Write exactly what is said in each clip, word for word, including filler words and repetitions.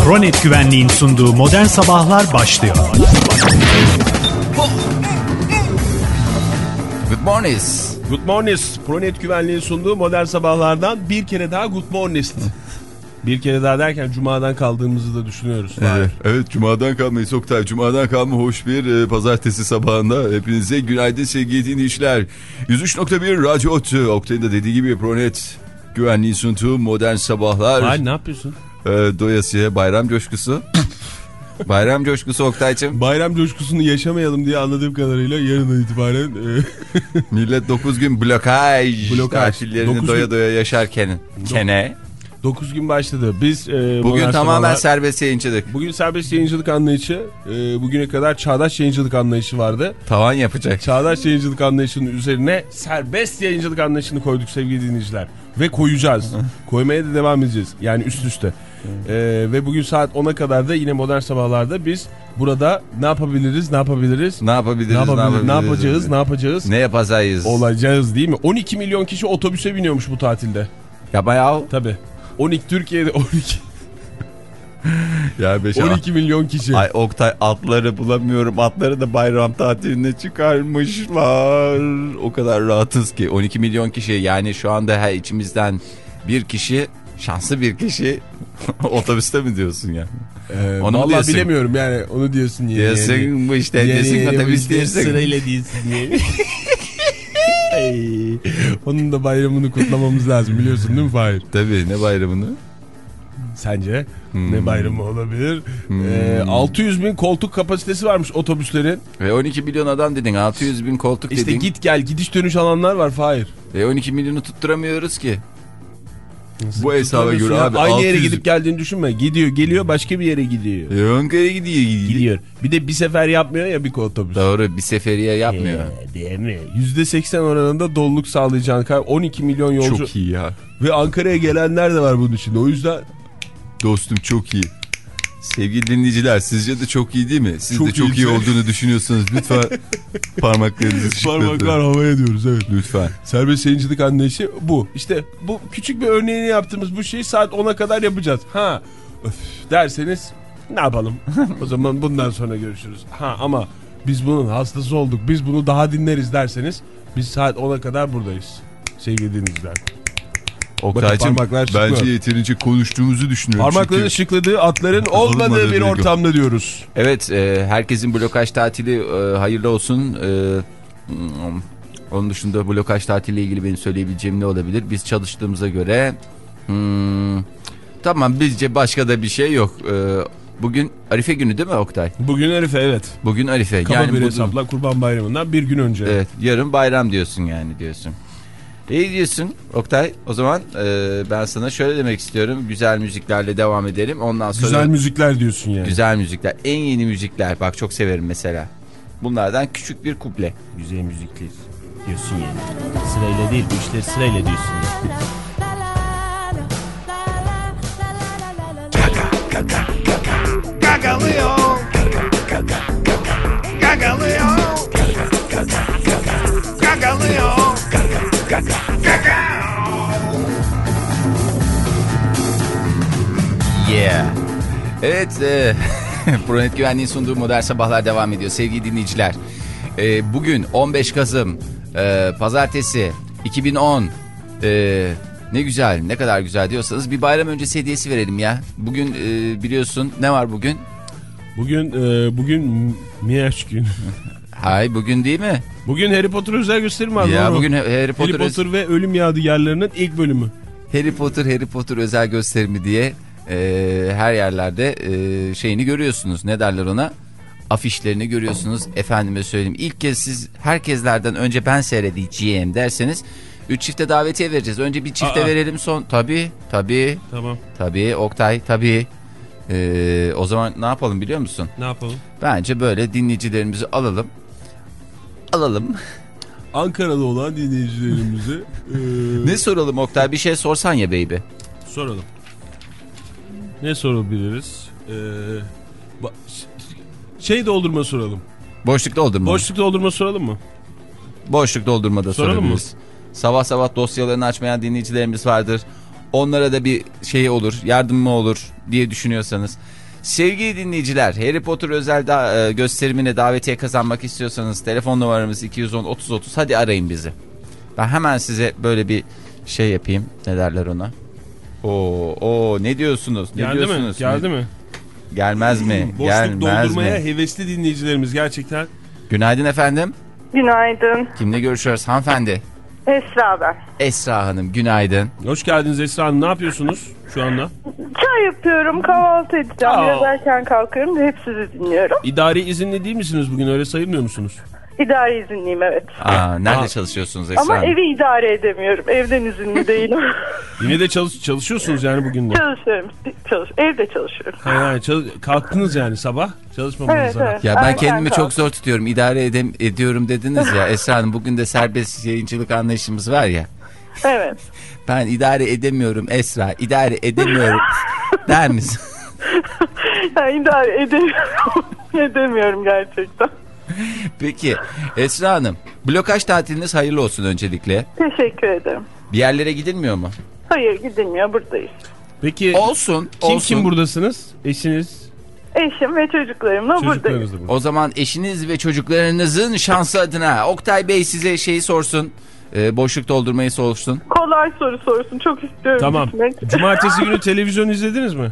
Pronet Güvenliğin sunduğu Modern Sabahlar başlıyor. Good morning. Good morning. Pronet Güvenliğin sunduğu Modern Sabahlardan bir kere daha good morning. Bir kere daha derken Cuma'dan kaldığımızı da düşünüyoruz. Evet, evet, Cuma'dan kalmayız Oktay. Cuma'dan kalma hoş bir e, pazartesi sabahında. Hepinize günaydın sevgili dinleyiciler. yüz üç nokta bir Radyo Ottu. Oktay'ın da dediği gibi Pronet Güvenliğin sunduğu Modern Sabahlar. Hayır, ne yapıyorsun? E, doyasıya bayram coşkusu. Bayram coşkusu Oktay'cığım. Bayram coşkusunu yaşamayalım diye anladığım kadarıyla yarından itibaren. E... Millet dokuz gün blokaj. Blokaj. Tatillerini doya gün... doya yaşarken. Kene. dokuz gün başladı. Biz e, bugün tamamen sabahlar, serbest yayıncılık. Bugün serbest yayıncılık anlayışı. E, bugüne kadar çağdaş yayıncılık anlayışı vardı. Tavan yapacak. Çağdaş yayıncılık anlayışının üzerine serbest yayıncılık anlayışını koyduk sevgili dinleyiciler. Ve koyacağız. Koymaya da devam edeceğiz. Yani üst üste. E, ve bugün saat ona kadar da yine Modern Sabahlar'da biz burada ne yapabiliriz, ne yapabiliriz? Ne yapabiliriz, ne, yapabiliriz, ne, yapabiliriz, ne yapacağız, ne yapacağız? Ne yapacağız? Olacağız değil mi? on iki milyon kişi otobüse biniyormuş bu tatilde. Ya bayağı. Tabii. on iki Türkiye'de on iki. Ya beş, on iki milyon kişi. Ay Oktay, atları bulamıyorum. Atları da bayram tatiline çıkarmışlar. O kadar rahatız ki. on iki milyon kişi, yani şu anda her içimizden bir kişi, şanslı bir kişi otobüste mi diyorsun ya? Ee, onu vallahi diyorsun? Bilemiyorum yani, onu diyorsun. Yeni, diyorsun yeni, bu işte yeni, diyorsun yeni, otobüs diyorsun. Sırayla diyorsun yani. Ay, onun da bayramını kutlamamız lazım, biliyorsun değil mi Fahir? Tabii, ne bayramını? Sence hmm. ne bayramı olabilir? Hmm. Ee, altı yüz bin koltuk kapasitesi varmış otobüslerin. Ve on iki milyon adam dedin, altı yüz bin koltuk işte dedin. İşte git gel gidiş dönüş alanlar var Fahir. Ve on iki milyonu tutturamıyoruz ki. Nasıl bu hesaba göre ya? abi. Aynı altı yüz... yere gidip geldiğini düşünme. Gidiyor geliyor, başka bir yere gidiyor. E, Ankara'ya gidiyor, gidiyor. Gidiyor. Bir de bir sefer yapmıyor ya bir otobüs. Doğru, bir seferiye yapmıyor. Ee, değil mi? yüzde seksen oranında doluluk sağlayacağın on iki milyon yolcu. Çok iyi ya. Ve Ankara'ya gelenler de var bunun içinde. O yüzden... Dostum çok iyi. Sevgili dinleyiciler, sizce de çok iyi değil mi? Siz çok de çok iyi, iyi olduğunu düşünüyorsunuz. Lütfen parmaklarınızı şıklatın. Parmaklar havaya diyoruz, evet. Lütfen. Serbest yayıncılık anlayışı bu. İşte bu küçük bir örneğini yaptığımız bu şeyi saat ona kadar yapacağız. Ha öf derseniz ne yapalım? O zaman bundan sonra görüşürüz. Ha ama biz bunun hastası olduk, biz bunu daha dinleriz derseniz biz saat ona kadar buradayız. Sevgili dinleyiciler. Oktay'cığım, bence yeterince konuştuğumuzu düşünüyorum. Parmakların çünkü... şıkladığı atların olmadığı bir ortamda diyoruz. Evet, e, herkesin blokaj tatili e, hayırlı olsun. E, onun dışında blokaj tatiliyle ilgili benim söyleyebileceğim ne olabilir? Biz çalıştığımıza göre hmm, tamam, bizce başka da bir şey yok. E, bugün Arife günü değil mi Oktay? Bugün Arife, evet. Bugün Arife. Kaba yani bir bugün... hesapla Kurban Bayramı'ndan bir gün önce. Evet, yarın bayram diyorsun yani diyorsun. İyi diyorsun Oktay. O zaman e, ben sana şöyle demek istiyorum. Güzel müziklerle devam edelim. Ondan sonra güzel müzikler diyorsun yani. Güzel müzikler. En yeni müzikler. Bak çok severim mesela. Bunlardan küçük bir kuple. Güzel müzikler diyorsun yani. Sırayla değil, bu işleri sırayla diyorsun yani. Gaga, gaga, gagalıyor. Gaga, gaga, gagalıyor. Gagalıyor. Yeah. Evet, e, Pronet Güvenliğin sunduğu Modern Sabahlar devam ediyor sevgili dinleyiciler. E, bugün on beş Kasım e, Pazartesi iki bin on. E, ne güzel, ne kadar güzel diyorsanız bir bayram öncesi hediyesi verelim ya. Bugün e, biliyorsun ne var bugün? Bugün e, bugün Miyaş günü. Hay, bugün değil mi? Bugün Harry Potter özel gösterim var. Ya doğru. Bugün Harry Potter, Harry Potter öz... ve Ölüm Yadigarları'nın ilk bölümü. Harry Potter Harry Potter özel gösterimi diye e, her yerlerde e, şeyini görüyorsunuz. Ne derler ona? Afişlerini görüyorsunuz. Efendime söyleyeyim. İlk kez siz herkeslerden önce ben seyredeceğim derseniz üç çifte davetiye vereceğiz. Önce bir çifte Aa. verelim son. Tabii tabii. Tamam. Tabii Oktay tabii. Ee, o zaman ne yapalım biliyor musun? Ne yapalım? Bence böyle dinleyicilerimizi alalım. Alalım. Ankara'da olan dinleyicilerimize e... ne soralım Oktay? Bir şey sorsan ya baby. Soralım. Ne sorabiliriz? Ee, şey doldurma soralım. Boşluk doldurma. Boşluk doldurma soralım mı? Boşluk doldurma da soralım sorabiliriz. Mı? Sabah sabah dosyalarını açmayan dinleyicilerimiz vardır. Onlara da bir şey olur, yardımı olur diye düşünüyorsanız. Sevgili dinleyiciler, Harry Potter özel da, e, gösterimine davetiye kazanmak istiyorsanız telefon numaramız iki yüz on otuz otuz, hadi arayın bizi. Ben hemen size böyle bir şey yapayım. Ne derler ona? Oo, oo ne diyorsunuz? Ne Geldi diyorsunuz? mi? Geldi mi? Gelmez mi? Boşluk Gelmez doldurmaya mi? hevesli dinleyicilerimiz gerçekten. Günaydın efendim. Günaydın. Kimle görüşüyoruz hanımefendi? Esra ben. Esra Hanım, günaydın. Hoş geldiniz Esra Hanım. Ne yapıyorsunuz şu anda? Çay yapıyorum, kahvaltı edeceğim. Aa. Biraz erken kalkıyorum da hep sizi dinliyorum. İdari izinli değil misiniz bugün? Öyle sayılmıyor musunuz? İdari izinliyim, evet. Aa, nerede Aa. çalışıyorsunuz Esra Ama Hanım? evi idare edemiyorum. Evden izinli değilim. Yine de çalış çalışıyorsunuz yani bugün de. Çalışıyorum. Çalış evde çalışıyorum. Ha, yani çalış kalktınız yani sabah çalışmamanıza. Evet, evet. Ya ben Erken kendimi kalk. çok zor tutuyorum. İdare edem ediyorum dediniz ya Esra Hanım. Bugün de serbest yayıncılık anlayışımız var ya. Evet. Ben idare edemiyorum Esra. İdare edemiyorum der misin? Yani idare edemiyorum. edemiyorum gerçekten. Peki Esra Hanım, blokaj tatiliniz hayırlı olsun öncelikle. Teşekkür ederim. Bir yerlere gidilmiyor mu? Hayır, gidilmiyor, buradayız. Peki Olsun. kim olsun. kim buradasınız? Eşiniz? Eşim ve çocuklarımla buradayız. Çocuklarınız da burada. O zaman eşiniz ve çocuklarınızın şansı adına Oktay Bey size şeyi sorsun. E, boşluk doldurmayı sorsun. Kolay soru sorsun. Çok istiyorum. Tamam. gitmek. Cumartesi günü televizyon izlediniz mi?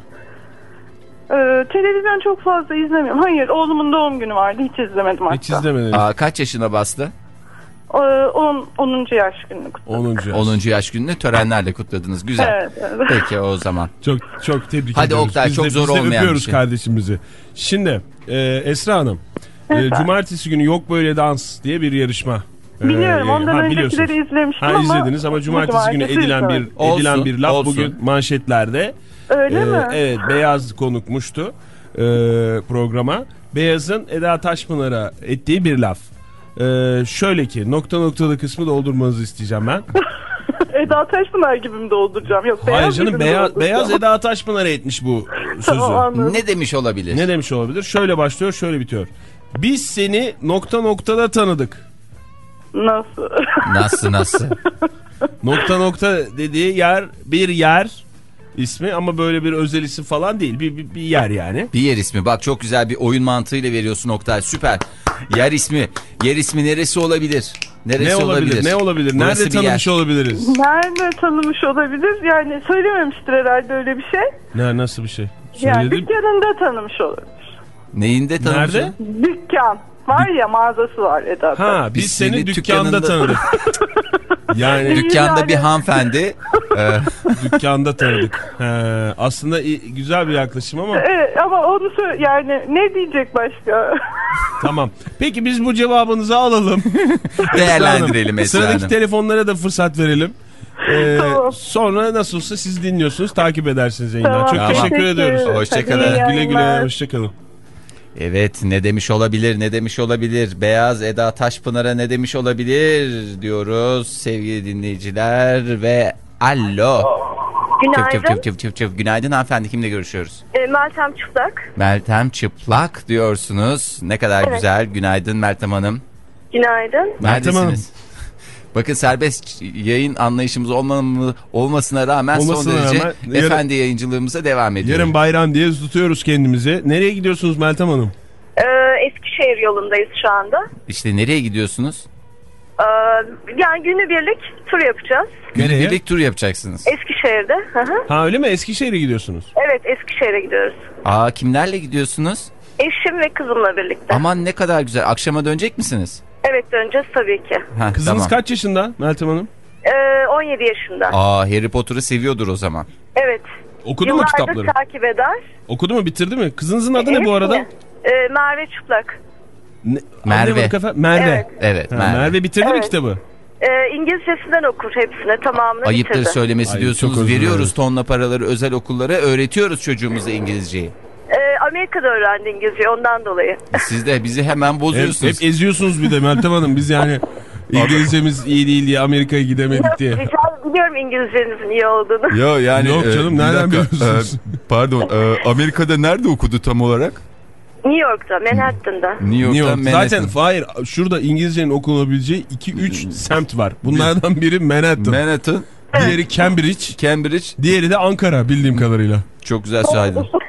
Ee, televizyon çok fazla izlemiyorum. Hayır, oğlumun doğum günü vardı. Hiç izlemedim hatta. Hiç izlemediniz. Aa, kaç yaşına bastı? Ee, on, onuncu yaş gününü kutladım. onuncu yaş. onuncu yaş gününü törenlerle kutladınız. Güzel. Evet, evet. Peki o zaman. Çok çok tebrik Hadi ediyoruz. Oktay, biz çok de, zor biz de olmayan öpüyoruz bir şey. kardeşimizi. Şimdi e, Esra Hanım, e, cumartesi günü Yok Böyle Dans diye bir yarışma. e, Biliyorum, ondan ha, öncekileri biliyorsunuz. izlemiştim Ha, ama... izlediniz ama cumartesi günü cumartesi edilen bir izlemedim. Olsun, edilen bir laf olsun. bugün manşetlerde. Öyle E, mi? Evet, Beyaz konukmuştu e, programa. Beyaz'ın Eda Taşpınar'a ettiği bir laf. E, şöyle ki nokta noktalı kısmı doldurmanızı isteyeceğim ben. Eda Taşpınar gibi mi dolduracağım? Yok, Hayır beyaz canım, gibi mi beyaz, dolduracağım? beyaz Eda Taşpınar'a etmiş bu sözü. Tamam, anladım. Ne demiş olabilir? Ne demiş olabilir? Şöyle başlıyor, şöyle bitiyor. Biz seni nokta noktada tanıdık. Nasıl? Nasıl nasıl? Nokta nokta dediği yer bir yer ismi ama böyle bir özel isim falan değil. Bir, bir, bir yer yani. Bir yer ismi. Bak çok güzel bir oyun mantığıyla veriyorsun Oktay. Süper. Yer ismi. Yer ismi neresi olabilir? Neresi Ne olabilir? Ne olabilir? Burası Nerede bir tanımış yer. olabiliriz? Nerede tanımış olabilir? Yani söylememiştir herhalde öyle bir şey. Ne, nasıl bir şey? Yani Söyledim. dükkanında tanımış olabilir. Neyinde tanımış? Nerede? Dükkan. Var ya, mağazası var Eda. Ha, biz, Biz seni seni dükkanda dükkanında- tanıdık. Yani Dükkanda Yani- bir hanımefendi. e, dükkanda tanıdık. He, aslında iyi- güzel bir yaklaşım ama Evet, ama onu söyle, yani ne diyecek başka? tamam. Peki biz bu cevabınızı alalım. değerlendirelim Esra Sıradaki Hanım. telefonlara da fırsat verelim. Ee, Tamam. Sonra nasıl olsa siz dinliyorsunuz, takip edersiniz yayından. Tamam, Çok Tamam. teşekkür ediyoruz. Hoşçakalın. Hadi iyi Güle güle, yayınlar. hoşçakalın. Evet, ne demiş olabilir, ne demiş olabilir? Beyaz Eda Taşpınar'a ne demiş olabilir diyoruz sevgili dinleyiciler ve alo. Çıp çıp çıp çıp çıp çıp. Günaydın hanımefendi, kimle görüşüyoruz? E, Meltem Çıplak. Meltem Çıplak diyorsunuz. Ne kadar Evet. güzel. Günaydın Meltem Hanım. Günaydın. Meltem Neredesiniz? Bakın serbest yayın anlayışımız olmam, olmasına rağmen Olmasına son derece rağmen yarın- efendi yayıncılığımıza devam ediyoruz. Yarın bayram diye tutuyoruz kendimizi. Nereye gidiyorsunuz Meltem Hanım? E, Eskişehir yolundayız şu anda. İşte nereye gidiyorsunuz? E, yani günübirlik tur yapacağız. Nereye? Birlik tur yapacaksınız. Eskişehir'de. Hı hı. Ha öyle mi? Eskişehir'e gidiyorsunuz. Evet, Eskişehir'e gidiyoruz. Aa, kimlerle gidiyorsunuz? Eşim ve kızımla birlikte. Aman ne kadar güzel. Akşama dönecek misiniz? Evet, döneceğiz tabii ki. Heh, Kızınız tamam. kaç yaşında Meltem Hanım? E, on yedi yaşında. Aa, Harry Potter'ı seviyordur o zaman. Evet. Okudu mu Yıllardır kitapları? takip eder. Okudu mu, bitirdi mi? Kızınızın adı ne bu arada? E, Merve Çıplak. Ne? Merve. Anlayamadık efendim. Merve. Evet. Evet, Ha, Merve. Merve bitirdi mi Evet. kitabı? E, İngilizcesinden okur hepsini, tamamını Ayıptır bitirdi. söylemesi Ay, çok diyorsunuz. özür Veriyoruz dileriz. tonla paraları özel okullara. Öğretiyoruz çocuğumuza İngilizceyi. E, Amerika'da öğrendi İngilizceyi, ondan dolayı. Siz de bizi hemen Hep, bozuyorsunuz. hep eziyorsunuz bir de Meltem Hanım. Biz yani İngilizcemiz iyi değil diye Amerika'ya gidemedik diye. Rica biliyorum İngilizcenizin iyi olduğunu. Yo yani Yok canım, bir nereden dakika, biliyorsunuz? e, pardon, e, Amerika'da nerede okudu tam olarak? New York'ta, Manhattan'da. New New York'tan York. Manhattan. Zaten hayır, şurada İngilizcenin okunabileceği iki üç semt var. Bunlardan biri Manhattan. Manhattan, Diğeri Cambridge. Cambridge. Diğeri de Ankara bildiğim kadarıyla. Çok güzel söyledin.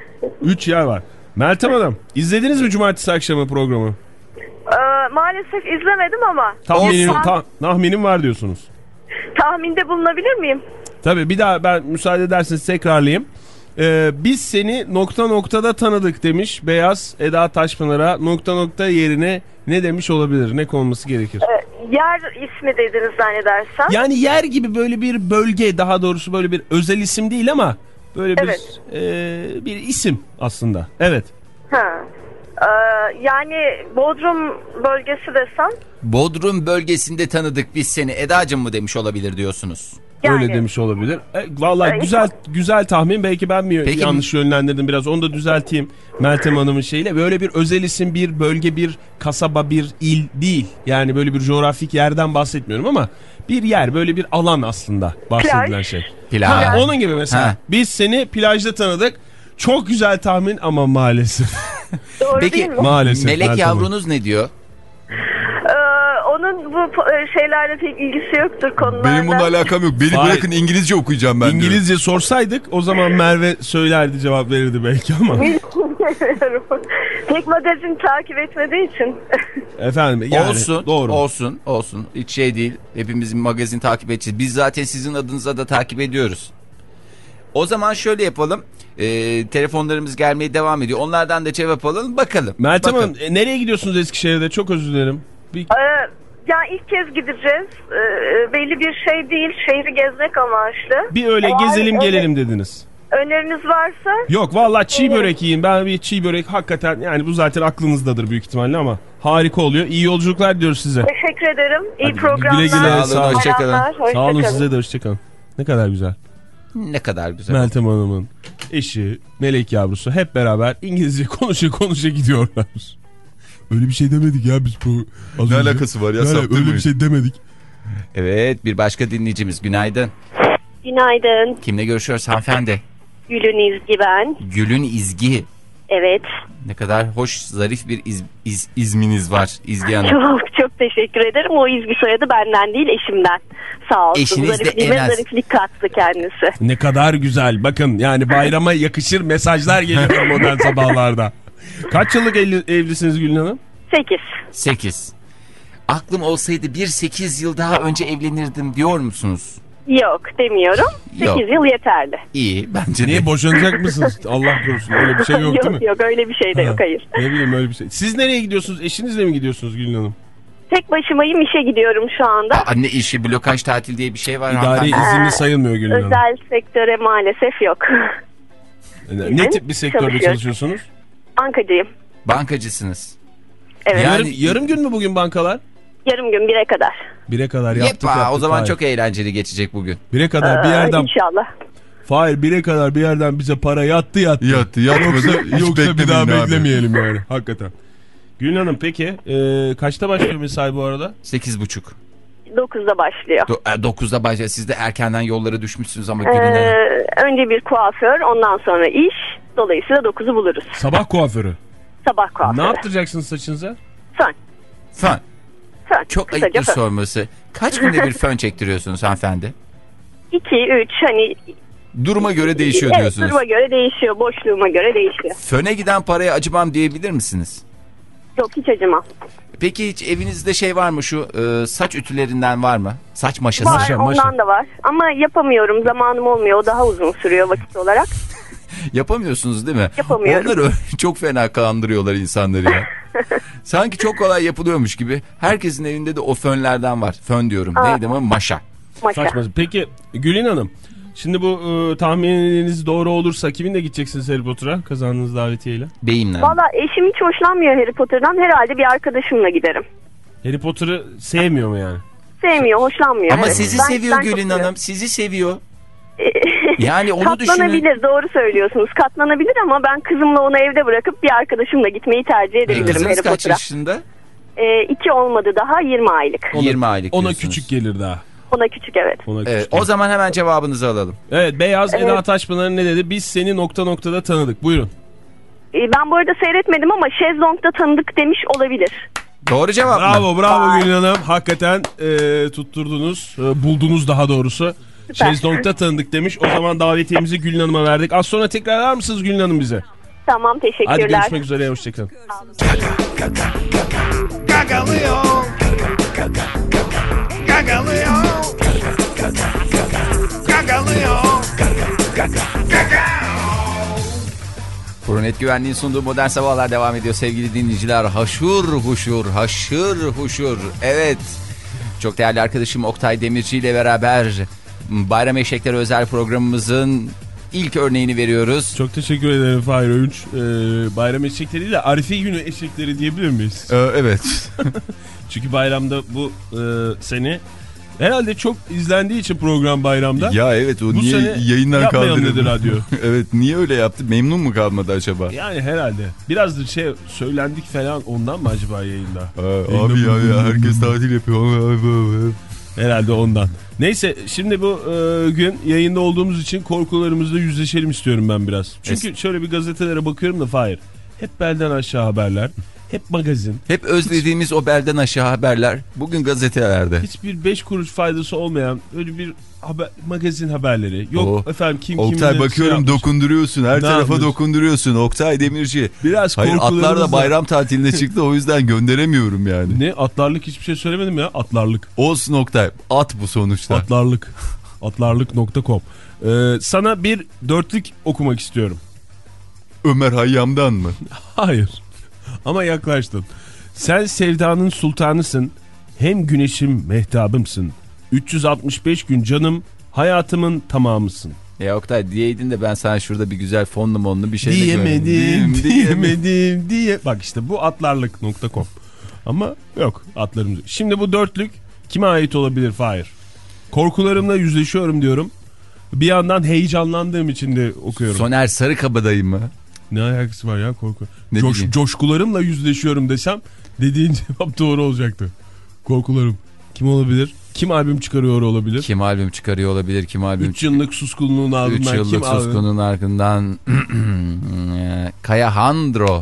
Üç yer var. Meltem Hanım, izlediniz mi cumartesi akşamı programı? Ee, maalesef izlemedim ama. Tahminim, Olsun. ta, tahminim var diyorsunuz. Tahminde bulunabilir miyim? Tabii, bir daha ben müsaade ederseniz tekrarlayayım. Ee, biz seni nokta noktada tanıdık demiş Beyaz Eda Taşpınar'a. Nokta nokta yerine ne demiş olabilir? Ne konması gerekir? Ee, yer ismi dediniz zannedersem. Yani yer gibi böyle bir bölge, daha doğrusu böyle bir özel isim değil ama böyle bir Evet. e, bir isim aslında. Evet. Ha. Ee, yani Bodrum bölgesi desem. Bodrum bölgesinde tanıdık biz seni Eda'cığım mı demiş olabilir diyorsunuz. Yani. Öyle demiş olabilir. E, vallahi Evet. güzel güzel tahmin. Belki ben mi Peki, yanlış yönlendirdim biraz. Onu da düzelteyim Meltem Hanım'ın şeyiyle. Böyle bir özel isim, bir bölge, bir kasaba, bir il değil. Yani böyle bir coğrafik yerden bahsetmiyorum ama bir yer, böyle bir alan aslında bahsedilen Plaj. şey. Plaj. Ha, onun gibi mesela. Ha. Biz seni plajda tanıdık. Çok güzel tahmin ama maalesef. Doğru Peki değil mi? Maalesef. melek Meltem Hanım. yavrunuz ne diyor? Ee, onun bu po- şeylerle pek ilgisi yoktur konularla. Benim bununla alakam yok. Beni Hayır. bırakın İngilizce okuyacağım ben. İngilizce sorsaydık o zaman Merve söylerdi, cevap verirdi belki ama. Pek magazin takip etmediği için. Efendim yani olsun, doğru. olsun, olsun. Hiç şey değil. Hepimizin magazin takip edeceğiz. Biz zaten sizin adınıza da takip ediyoruz. O zaman şöyle yapalım. Ee, telefonlarımız gelmeye devam ediyor. Onlardan da cevap alalım. Bakalım. Meltem Bakın. Hanım, e, nereye gidiyorsunuz Eskişehir'de? Çok özür dilerim. Bir... Ee, ya ilk kez gideceğiz. Ee, belli bir şey değil. Şehri gezmek amaçlı. Bir öyle Eğer gezelim öyle gelelim dediniz. öneriniz varsa. Yok vallahi çiğ Evet. börek yiyin. Ben bir çiğ börek hakikaten, yani bu zaten aklınızdadır büyük ihtimalle ama harika oluyor. İyi yolculuklar diyoruz size. Teşekkür ederim. İyi Hadi programlar. güle güle, Sağ olun, sağ olun. hoşçakalın. Bayramlar, Sağ olun, hoşça size de hoşçakalın. Ne kadar güzel. Ne kadar güzel. Meltem Hanım'ın eşi, melek yavrusu hep beraber İngilizce konuşa konuşa gidiyorlar. Öyle bir şey demedik ya biz bu. Ne alakası var ya, Yani saptırmayın. öyle bir şey demedik. Evet, bir başka dinleyicimiz. Günaydın. Günaydın. Kimle görüşüyoruz hanımefendi? Gülün İzgi ben. Gülün İzgi. Evet. Ne kadar hoş, zarif bir iz, iz, izminiz var İzgi Hanım. Çok çok teşekkür ederim. O İzgi soyadı benden değil, eşimden. Sağ olsun. Eşiniz de Zarifliğime en az- zariflik kattı kendisi. Ne kadar güzel. Bakın yani bayrama yakışır mesajlar geliyor modern sabahlarda. Kaç yıllık evli, evlisiniz Gülün Hanım? Sekiz. sekiz. Aklım olsaydı bir sekiz yıl daha önce evlenirdim diyor musunuz? Yok demiyorum. Yok. Sekiz yıl yeterli. İyi, bence de. Niye, boşanacak mısınız? Allah korusun, öyle bir şey yok, değil yok mi? yok öyle bir şey de Ha, yok, hayır. Ne bileyim, öyle bir şey. Siz nereye gidiyorsunuz? Eşinizle mi gidiyorsunuz Gülün Hanım? Tek başımayım, işe gidiyorum şu anda. Anne işi, blokaj tatil diye bir şey var. İdari hanımefendi. izinli sayılmıyor Gülün Hanım. Özel sektöre maalesef yok. Ne tip bir sektörde Çalışıyorum. çalışıyorsunuz? Bankacıyım. Bankacısınız. Evet. Yani- Yarım, yarım gün mü bugün bankalar? Yarım gün bire kadar. Bire kadar yaptık Yepa, yaptık. o zaman Fahir. çok eğlenceli geçecek bugün. Bire kadar bir Ee, yerden... İnşallah. Fahir, bire kadar bir yerden bize para yattı yattı. Yattı yatmadı. Yoksa, Hiç yoksa bir daha beklemeyin abi. beklemeyelim yani hakikaten. Gülün Hanım peki e, kaçta başlıyor mesai bu arada? Sekiz buçuk. Dokuzda başlıyor. Do- e, dokuzda başlıyor. Siz de erkenden yollara düşmüşsünüz ama Ee, Gülün Hanım. önce bir kuaför, ondan sonra iş. Dolayısıyla dokuzu buluruz. Sabah kuaförü. Sabah kuaförü. Ne yaptıracaksınız saçınıza? Fön. Fön. Fön. Çok Kısaca ayıptır fön. sorması. Kaç günde bir fön çektiriyorsunuz hanımefendi? İki, üç hani. Duruma göre değişiyor Evet, diyorsunuz. duruma göre değişiyor. Boşluğuma göre değişiyor. Föne giden paraya acımam diyebilir misiniz? Yok, hiç acımam. Peki hiç evinizde şey var mı, şu e, saç ütülerinden var mı? Saç maşası. Var, Maşa, ondan maşa. da var. Ama yapamıyorum. Zamanım olmuyor. O daha uzun sürüyor vakit olarak. Yapamıyorsunuz değil mi? Yapamıyorum. Onlar öyle çok fena kandırıyorlar insanları ya. Sanki çok kolay yapılıyormuş gibi. Herkesin evinde de o fönlerden var. Fön diyorum. Aa. Neydi ama maşa. Maşa. Saçma. Peki Gülün Hanım, şimdi bu e, tahmininiz doğru olursa kiminle gideceksiniz Harry Potter'a kazandığınız davetiyeyle? Beyimle. Valla eşim hiç hoşlanmıyor Harry Potter'dan. Herhalde bir arkadaşımla giderim. Harry Potter'ı sevmiyor mu yani? Sevmiyor, hoşlanmıyor. Ama Evet. sizi Ben- seviyor ben çok Gülün seviyorum. Hanım. Sizi seviyor. Yani onu Katlanabilir, düşünün. doğru söylüyorsunuz. Katlanabilir ama ben kızımla onu evde bırakıp bir arkadaşımla gitmeyi tercih E, edebilirim kızınız Harry kaç Potter'a. yaşında? Ee, iki olmadı daha, yirmi aylık. Ona- yirmi aylık Ona diyorsunuz. küçük gelir daha. Ona küçük, evet. Ona küçük Evet, gelir. o zaman hemen cevabınızı alalım. Evet, Beyaz Evet. Eda Taşpınar ne dedi? Biz seni nokta noktada tanıdık. Buyurun. Ee, ben bu arada seyretmedim ama şezlongda tanıdık demiş olabilir. Doğru cevap mı? Bravo bravo Vay. Gülün Hanım. Hakikaten e, tutturdunuz. E, buldunuz daha doğrusu. Süper. Şezlong'da tanıdık demiş. O zaman davetiyemizi Gülün Hanım'a verdik. Az sonra tekrar arar mısınız Gülün Hanım bize? Tamam, teşekkürler. Hadi görüşmek üzere, hoşçakalın. Gagalıyor. Gagalıyor. Gagalıyor. Pronet Güvenliğin sunduğu Modern Sabahlar devam ediyor sevgili dinleyiciler. Haşur huşur, haşır huşur. Evet, çok değerli arkadaşım Oktay Demirci ile beraber Bayram Eşekleri özel programımızın ilk örneğini veriyoruz. Çok teşekkür ederim Fahir Öğünç. Ee, bayram eşekleri değil de Arife günü eşekleri diyebilir miyiz? Ee, evet. Çünkü bayramda bu e, sene herhalde çok izlendiği için program bayramda. Ya evet, o bu niye yayından kaldırıldı radyo? Evet, niye öyle yaptı? Memnun mu kalmadı acaba? Yani herhalde. Biraz da şey söylendik falan, ondan mı acaba yayında? Aa, abi ya, ya herkes tatil yapıyor. Herhalde ondan. Neyse, şimdi bu e, gün yayında olduğumuz için korkularımızla yüzleşelim istiyorum ben biraz. Çünkü es- şöyle bir gazetelere bakıyorum da Fahir. Hep belden aşağı haberler. Hep magazin. Hep özlediğimiz o belden aşağı haberler bugün gazetelerde. Hiçbir beş kuruş faydası olmayan öyle bir haber, magazin haberleri. Yok oh. efendim kim kim. Oktay bakıyorum şey dokunuyorsun. Her ne tarafa yapmış? Dokunuyorsun. Oktay Demirci. Biraz hayır, atlar da bayram tatiline çıktı, o yüzden gönderemiyorum yani. Ne atlarlık, hiçbir şey söylemedim ya, atlarlık. Olsun Oktay, at bu sonuçta. Atlarlık. atlarlık nokta com. Ee, sana bir dörtlük okumak istiyorum. Ömer Hayyam'dan mı? Hayır. Ama yaklaştın. Sen sevdanın sultanısın. Hem güneşim mehtabımsın. üç yüz altmış beş gün canım, hayatımın tamamısın. Ya Oktay diyeydin de ben sana şurada bir güzel fonlu monlu bir şey diyemedim, diyemedim, diyemedim diye. Bak işte bu atlarlık nokta com. Ama yok, atlarımız. Şimdi bu dörtlük kime ait olabilir Fahir? Korkularımla yüzleşiyorum diyorum. Bir yandan heyecanlandığım için de okuyorum. Soner Sarıkabadayı mı? Ne alakası var ya korku? Coş, coşkularımla yüzleşiyorum desem dediğin cevap doğru olacaktı. Korkularım. Kim olabilir? Kim albüm çıkarıyor olabilir? Kim albüm çıkarıyor olabilir? Kim albüm? üç yıllık suskunluğun ardından kim? üç yıllık suskunluğun ardından Kayahandro.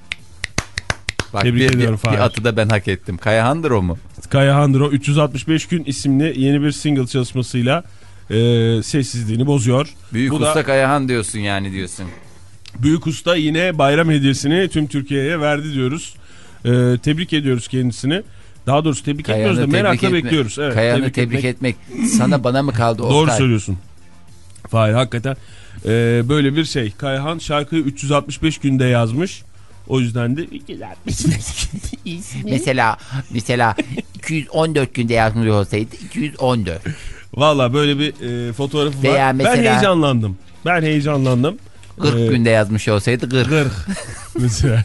Bak, tebrik bir, ediyorum. Bir, bir atı da ben hak ettim. Kayahandro mu? Kayahandro üç yüz altmış beş gün isimli yeni bir single çalışmasıyla e, sessizliğini bozuyor. Büyük Bu usta da, Kayahan diyorsun yani diyorsun. Büyük usta yine bayram hediyesini tüm Türkiye'ye verdi diyoruz. Ee, tebrik ediyoruz kendisini. Daha doğrusu tebrik Kayan'ı etmiyoruz da merakla etme, bekliyoruz. Evet, Kayan'ı tebrik, tebrik etmek. etmek sana bana mı kaldı? Doğru Oktay söylüyorsun. Fahir hakikaten e, böyle bir şey. Kayahan şarkıyı üç yüz altmış beş günde yazmış. O yüzden de üç yüz altmış beş mesela mesela iki yüz on dört günde yazmış olsaydı iki yüz on dört. Valla böyle bir e, fotoğrafı veya var. Mesela, ben heyecanlandım. Ben heyecanlandım. kırk ee, günde yazmış olsaydı kırk. kırk. Mesela.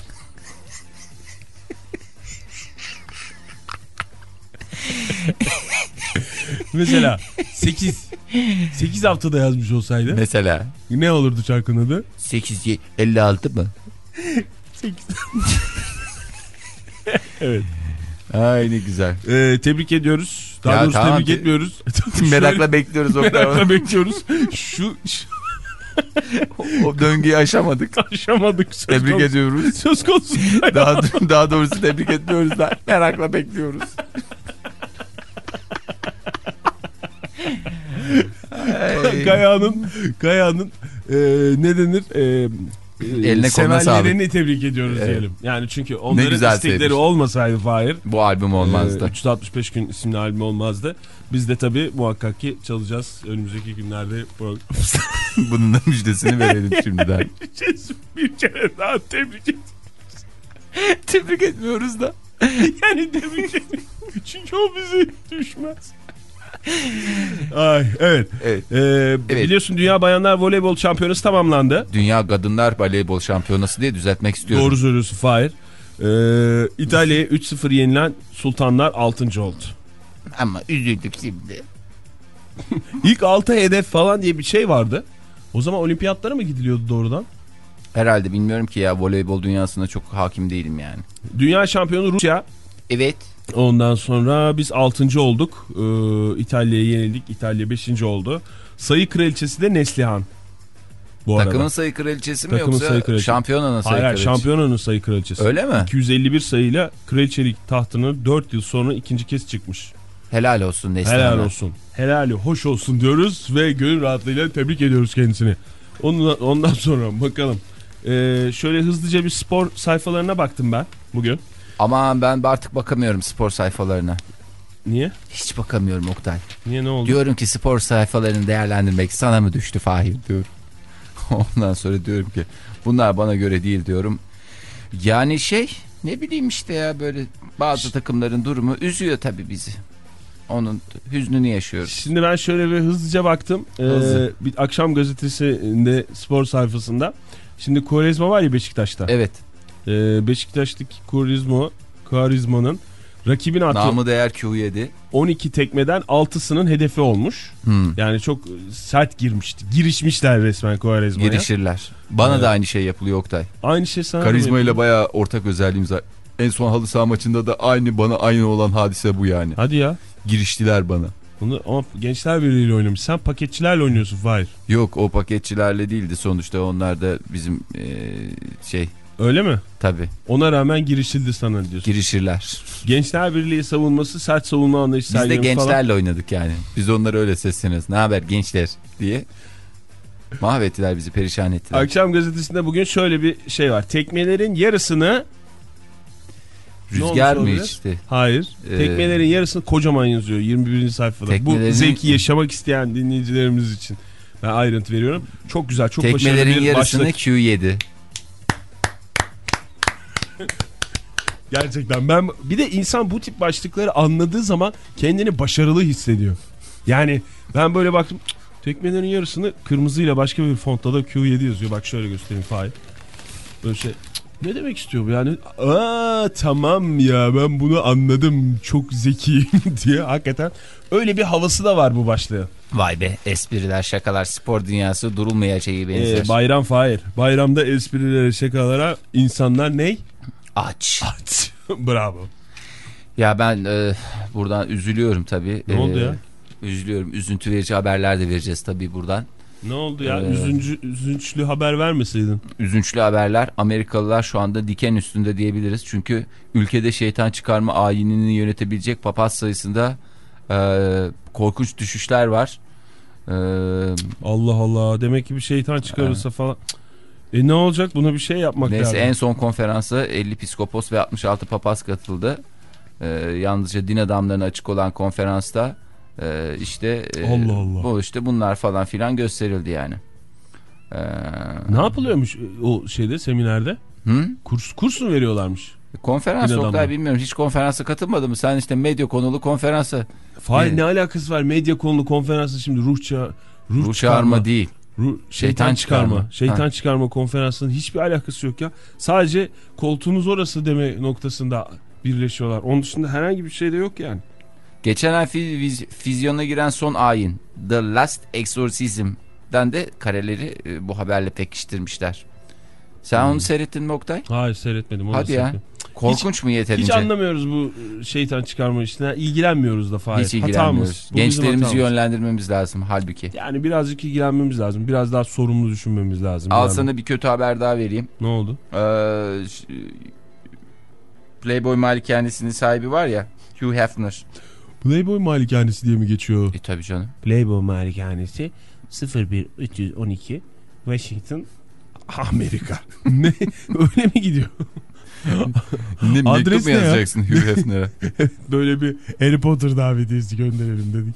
Mesela sekiz. sekiz haftada yazmış olsaydı. Mesela. Ne olurdu şarkının adı? sekiz elli altı mı? sekiz. Evet. Ay ne güzel. Ee, tebrik ediyoruz. Daha ya, doğrusu tamam, tebrik te- etmiyoruz. Merakla bekliyoruz. Merakla bekliyoruz. Şu... şu... o döngüyü aşamadık. Aşamadık. Tebrik konusu, ediyoruz. Söz konusu. daha, daha doğrusu tebrik etmiyoruz da merakla bekliyoruz. Kaya'nın Kaya'nın e, ne denir? E, eline koluna sevenlerini tebrik ediyoruz evet. diyelim. Yani çünkü onların istekleri sevmiş. Olmasaydı Fahir, bu albüm olmazdı. E, üç yüz altmış beş gün isimli albüm olmazdı. Biz de tabii muhakkak ki çalacağız önümüzdeki günlerde. Bunun da müjdesini verelim şimdiden. Bir kere daha tebrik ediyoruz. Tebrik etmiyoruz da. Yani tebrik etmiyoruz. Çünkü o bize düşmez. Ay, evet. Evet. Ee, evet. Biliyorsun Dünya Bayanlar Voleybol Şampiyonası tamamlandı. Dünya Kadınlar Voleybol Şampiyonası diye düzeltmek istiyorum. Doğru söylüyorsun Fahir. Ee, İtalya'ya üç sıfır yenilen Sultanlar altıncı oldu. Ama üzüldük şimdi. İlk altı hedef falan diye bir şey vardı. O zaman olimpiyatlara mı gidiliyordu doğrudan? Herhalde, bilmiyorum ki ya, voleybol dünyasına çok hakim değilim yani. Dünya şampiyonu Rusya. Evet. Ondan sonra biz altıncı olduk. Ee, İtalya'ya yenildik. İtalya beşinci oldu. Sayı kraliçesi de Neslihan. Bu Takımın arada. sayı kraliçesi mi Takımın yoksa sayı kraliçesi. şampiyonanın sayı Hayır, kraliçesi? Hayır, şampiyonanın sayı kraliçesi. Öyle mi? iki yüz elli bir sayıyla kraliçelik tahtını dört yıl sonra ikinci kez çıkmış. Helal olsun Neslihan'a. Helal olsun. Helali hoş olsun diyoruz ve gönül rahatlığıyla tebrik ediyoruz kendisini. Ondan, ondan sonra bakalım. Ee, şöyle hızlıca bir spor sayfalarına baktım ben bugün. Ama ben artık bakamıyorum spor sayfalarına. Niye? Hiç bakamıyorum Oktay. Niye, ne oldu? Diyorum ki spor sayfalarını değerlendirmek sana mı düştü Fahir diyorum. Ondan sonra diyorum ki bunlar bana göre değil diyorum. Yani şey ne bileyim işte ya böyle bazı takımların durumu üzüyor tabii bizi. Onun hüznünü yaşıyoruz. Şimdi ben şöyle bir hızlıca baktım. Ee, bir akşam gazetesinde spor sayfasında. Şimdi Quaresma var ya Beşiktaş'ta. Evet. Ee, Beşiktaş'taki Quaresma, Quaresma'nın rakibine attığı namı değer Q yedi. on iki tekmeden altısının hedefi olmuş. Hmm. Yani çok sert girmişti. Girişmişler resmen Quaresma'ya. Girişirler. Bana evet. da aynı şey yapılıyor Oktay. Aynı şey sana. Karizma ile bayağı ortak özelliğimiz var. En son halı saha maçında da aynı bana aynı olan hadise bu yani. Hadi ya. Giriştiler bana. Bunu ama Gençler Birliği'yle oynamış. Sen paketçilerle oynuyorsun Fahir. Yok o paketçilerle değildi sonuçta onlar da bizim ee, şey. Öyle mi? Tabii. Ona rağmen girişildi sana diyorsun. Girişirler. Gençler Birliği savunması sert savunma anlayışı. Biz de gençlerle falan oynadık yani. Biz onları öyle sesleniyoruz. Ne haber gençler diye. Mahvettiler bizi, perişan ettiler. Akşam gazetesinde bugün şöyle bir şey var. Tekmelerin yarısını... Rüzgar mı içti? Hayır. Ee, Tekmelerin yarısını kocaman yazıyor yirmi birinci sayfada. Tekmelerin... Bu zevki yaşamak isteyen dinleyicilerimiz için. Ben ayrıntı veriyorum. Çok güzel, çok başarılı bir başlık. Tekmelerin yarısını Q yedi. Gerçekten ben bir de insan bu tip başlıkları anladığı zaman kendini başarılı hissediyor. Yani ben böyle baktım tekmelerin yarısını kırmızıyla başka bir fontta da Q yedi yazıyor. Bak şöyle göstereyim Fahir. Böyle şey ne demek istiyor bu yani? Aa tamam ya ben bunu anladım çok zekiyim diye hakikaten öyle bir havası da var bu başlığın. Vay be espriler şakalar spor dünyası durulmayacağı benzer. Ee, bayram Fahir. Bayramda esprilere şakalara insanlar ney? Aç. Aç. Bravo. Ya ben e, buradan üzülüyorum tabii. Ne e, oldu ya? Üzülüyorum. Üzüntü verici haberler de vereceğiz tabii buradan. Ne oldu ya? Ee, Üzüncü, üzünçlü haber vermeseydin. Üzünçlü haberler. Amerikalılar şu anda diken üstünde diyebiliriz. Çünkü ülkede şeytan çıkarma ayinini yönetebilecek papaz sayısında e, korkunç düşüşler var. E, Allah Allah. Demek ki bir şeytan çıkarırsa e, falan... E ne olacak? Buna bir şey yapmak neyse, lazım. En son konferansa elli piskopos ve altmış altı papaz katıldı. Ee, yalnızca din adamlarına açık olan konferansta e, işte e, Allah Allah. bu işte bunlar falan filan gösterildi yani. Ee, ne yapılıyormuş o şeyde seminerde? Hı? Kurs kurs mu veriyorlarmış? Konferans Oktay bilmiyorum. Hiç konferansa katılmadın mı? Sen işte medya konulu konferansa. Fahir ne alakası var medya konulu konferansa şimdi ruh ça ruh, ruh çağırma değil. Ruh, şeytan, şeytan çıkarma. çıkarma. Şeytan ha. çıkarma konferansının hiçbir alakası yok ya. Sadece koltuğunuz orası deme noktasında birleşiyorlar. Onun dışında herhangi bir şey de yok yani. Geçen ay fiz fizyona giren son ayin The Last Exorcism'den de kareleri e, bu haberle pekiştirmişler. Sen hmm. onu seyrettin mi Oktay? Hayır seyretmedim. Hadi ya. Korkunç hiç, mu yeterince? Hiç anlamıyoruz bu şeytan çıkarma işine. İlgilenmiyoruz da Fahir. Hiç ilgilenmiyoruz. Gençlerimizi yönlendirmemiz lazım halbuki. Yani birazcık ilgilenmemiz lazım. Biraz daha sorumlu düşünmemiz lazım. Al yani. Sana bir kötü haber daha vereyim. Ne oldu? Ee, Playboy malikanesinin sahibi var ya, Hugh Hefner. Playboy malikanesi diye mi geçiyor? E tabii canım. Playboy malikanesi sıfır bir üç yüz on iki Washington Amerika. Ne? Öyle mi gidiyor? Ne, adres ne yazacaksın Hugh Hefner'e? Böyle bir Harry Potter davetiyesi gönderelim dedik.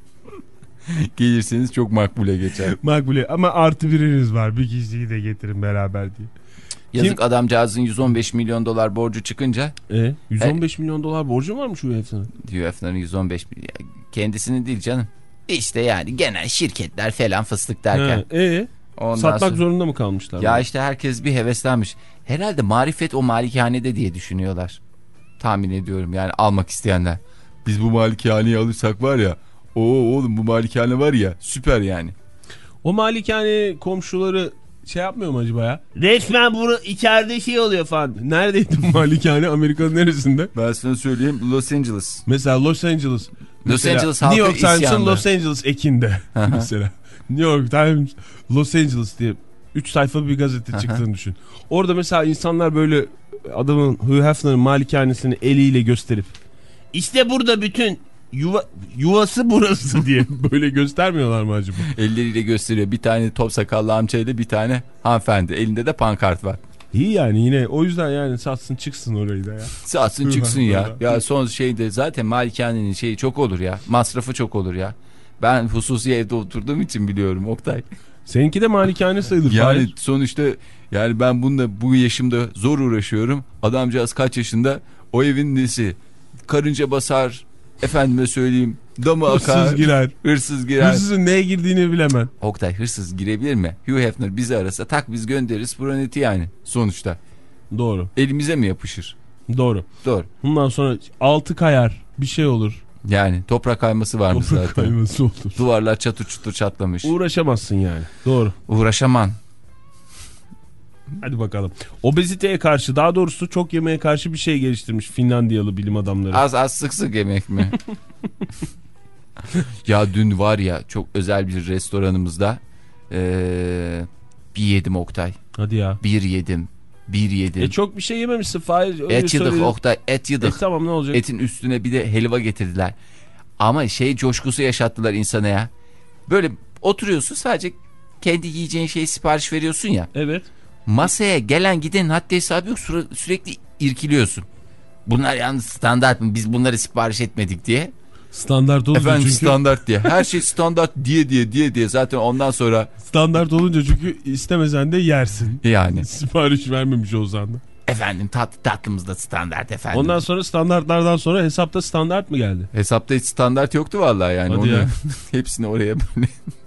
Gelirseniz çok makbule geçer. Makbule ama artı biriniz var. Bir kişiyi de getirin beraber diye. Yazık Kim? Adamcağızın yüz on beş milyon dolar borcu çıkınca. E, yüz on beş e, milyon dolar borcu var mı şu Hugh Hefner'ın? Hugh Hefner'ın yüz on beş milyon. Kendisini değil canım. İşte yani genel şirketler falan fıstık derken. Eee? Satmak sonra... zorunda mı kalmışlar? Ya işte herkes bir heveslenmiş. Herhalde marifet o malikanede diye düşünüyorlar. Tahmin ediyorum yani almak isteyenler. Biz bu malikaneyi alırsak var ya. Oo oğlum bu malikane var ya süper yani. O malikane komşuları şey yapmıyor mu acaba ya? Resmen bunu içeride şey oluyor falan. Neredeydi bu malikane? Amerika'nın neresinde? Ben sana söyleyeyim Los Angeles. Mesela Los Angeles. Los mesela, Angeles halkı New York Times'ın isyanda. Los Angeles ekinde mesela. New York Times Los Angeles diye üç sayfa bir gazete çıktığını düşün. Orada mesela insanlar böyle adamın Hugh Hefner'ın malikanesini eliyle gösterip işte burada bütün yuva, yuvası burası diye böyle göstermiyorlar mı acaba? Elleriyle gösteriyor. Bir tane top sakallı amcayla bir tane hanımefendi. Elinde de pankart var. İyi yani yine o yüzden yani satsın çıksın orayı da ya. Satsın çıksın ya. Ya son şeyde zaten malikanenin şeyi çok olur ya. Masrafı çok olur ya. Ben hususi evde oturduğum için biliyorum Oktay. Seninki de malikane sayılır. Yani Hayır. sonuçta yani ben bununla bu yaşımda zor uğraşıyorum. Adamcağız kaç yaşında? O evin nesi? Karınca basar, efendime söyleyeyim, damı akar. Hırsız girer. Hırsız girer. Hırsızın neye girdiğini bilemem. Oktay hırsız girebilir mi? Hugh Hefner bizi arasa tak biz göndeririz Brunet'i yani sonuçta. Doğru. Elimize mi yapışır? Doğru. Doğru. Bundan sonra altı kayar bir şey olur. Yani toprak kayması var mı Toprak zaten? kayması olur. Duvarlar çatır çutur çatlamış. Uğraşamazsın yani. Doğru. Uğraşaman. Hadi bakalım. Obeziteye karşı, daha doğrusu çok yemeğe karşı bir şey geliştirmiş Finlandiyalı bilim adamları. Az az sık sık yemek mi? Ya dün var ya çok özel bir restoranımızda ee, bir yedim Oktay. Hadi ya. Bir yedim. Bir yedim. E çok bir şey yememişsin Fahir. Et yedik söyledim. Oktay, et yedik. E tamam ne olacak? Etin üstüne bir de helva getirdiler. Ama şey coşkusu yaşattılar insana ya. Böyle oturuyorsun sadece kendi yiyeceğin şeyi sipariş veriyorsun ya. Evet. Masaya gelen gidenin haddi hesabı yok, Süre, sürekli irkiliyorsun. Bunlar yalnız standart mı? Biz bunları sipariş etmedik diye. Standart olunca Efendim çünkü... standart diye. Her şey standart diye diye diye diye zaten ondan sonra. Standart olunca çünkü istemesen de yersin. Yani. Sipariş vermemiş olsan da. Efendim tat, tatlımız da standart efendim. Ondan sonra standartlardan sonra hesapta standart mı geldi? Hesapta hiç standart yoktu vallahi yani. Hadi Onu, ya. hepsini oraya böyle.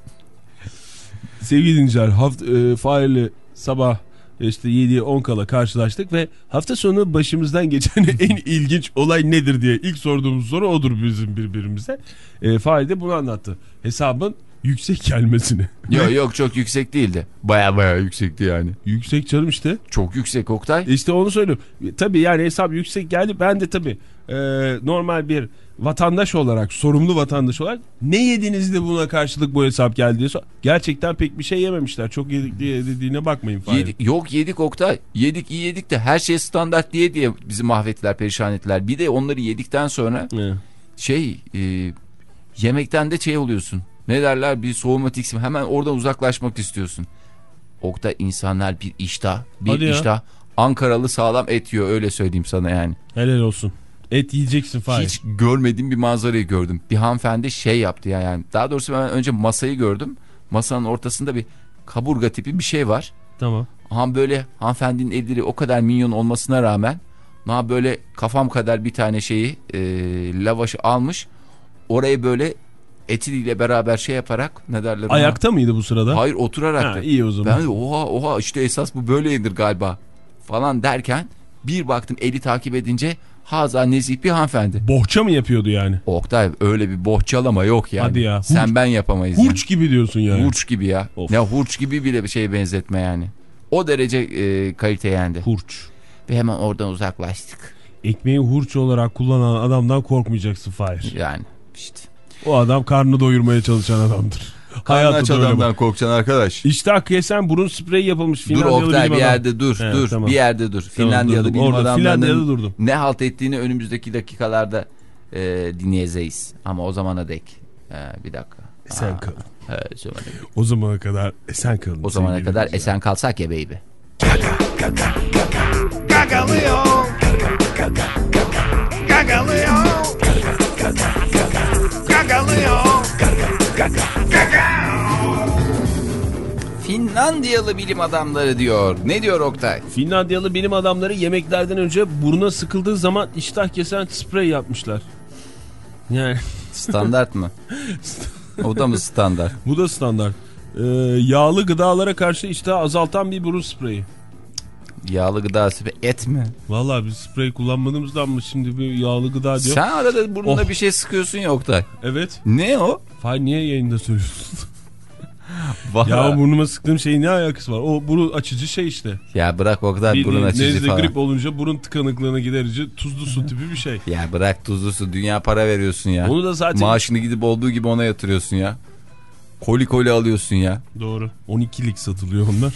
Sevgili dinleyiciler, hafta, e, Fahir'le sabah işte yediye on kala karşılaştık ve hafta sonu başımızdan geçen en ilginç olay nedir diye ilk sorduğumuz soru odur bizim birbirimize. E, Fahir de bunu anlattı. Hesabın yüksek gelmesini. Yok yok çok yüksek değildi. Baya baya yüksekti yani. Yüksek canım işte. Çok yüksek Oktay. İşte onu söylüyorum. Tabii yani hesap yüksek geldi. Ben de tabii e, normal bir vatandaş olarak, sorumlu vatandaş olarak ne yediniz de buna karşılık bu hesap geldi diye sor. Gerçekten pek bir şey yememişler. Çok yedik diye dediğine bakmayın. Yedik, yok yedik Oktay. Yedik iyi yedik de her şey standart diye diye bizi mahvettiler, perişan ettiler. Bir de onları yedikten sonra Evet. şey e, yemekten de şey oluyorsun. Ne derler, bir soğuma tiksim, hemen oradan uzaklaşmak istiyorsun. Oktay insanlar bir iştah, bir Hadi iştah. Ya. Ankaralı sağlam et yiyor, öyle söyleyeyim sana yani. Helal olsun. Et yiyeceksin Fahir. Hiç görmediğim bir manzarayı gördüm. Bir hanımefendi şey yaptı ya yani. Daha doğrusu ben önce masayı gördüm. Masanın ortasında bir kaburga tipi bir şey var. Tamam. Ha böyle hanımefendinin elleri o kadar minyon olmasına rağmen ha böyle kafam kadar bir tane şeyi e, lavaşı almış. Orayı böyle etiyle beraber şey yaparak, ne derler ona? Ayakta mıydı bu sırada? Hayır, oturarak. Ha, iyi o zaman. Ben de oha oha işte esas bu böyle yenir galiba falan derken bir baktım eli takip edince haza nezih bir hanımefendi. Bohça mı yapıyordu yani? Oktay öyle bir bohçalama yok yani. Hadi ya. Sen Hurç, ben yapamayız. Hurç yani. gibi diyorsun yani. Hurç gibi ya. Of. Ne hurç gibi bile bir şeye benzetme yani. O derece e, kalite yendi. Hurç. Ve hemen oradan uzaklaştık. Ekmeği hurç olarak kullanan adamdan korkmayacaksın Fahir. Yani işte. O adam karnını doyurmaya çalışan adamdır. Karnı aç adamdan böyle korkacaksın arkadaş. İşte kesen burun spreyi yapılmış. Dur Finlandiyalı Oktay bilim bir adam. yerde dur Evet, dur tamam. bir yerde dur. Tamam, Finlandiyalı durdum. bilim Orada, Finlandiya'da durdum. adamlarının ne halt ettiğini önümüzdeki dakikalarda e, dinleyeceğiz. Ama o zamana dek e, bir dakika. Esen Aa, kalın. evet, o zamana, O zamana kadar esen kalın. o zamana sevgili kadar dinleyiciler. esen kalsak ya baby. Gagalıyor. Gagalıyor. Gagalıyor. Finlandiyalı bilim adamları diyor. Ne diyor Oktay? Finlandiyalı bilim adamları yemeklerden önce buruna sıkıldığı zaman iştah kesen sprey yapmışlar. Yani Standart mı? O da mı standart? bu da standart. Ee, yağlı gıdalara karşı iştahı azaltan bir burun spreyi. Yağlı gıda et mi? Vallahi biz sprey kullanmadığımızdan mı şimdi bir yağlı gıda diyor. Sen arada burnuna Oh. bir şey sıkıyorsun ya Oktay. Evet. Ne o? Fahir niye yayında söylüyorsun? Vallahi. Ya burnuma sıktığım şeyin ne alakası var? O burun açıcı şey işte. Ya bırak Oktay, Bir burun açıcı nezle falan. grip olunca burun tıkanıklığını giderici tuzlu su tipi bir şey. Ya bırak tuzlu su, dünya para veriyorsun ya. Onu da zaten... Maaşını gidip olduğu gibi ona yatırıyorsun ya. Koli koli alıyorsun ya. Doğru. on ikilik satılıyor onlar.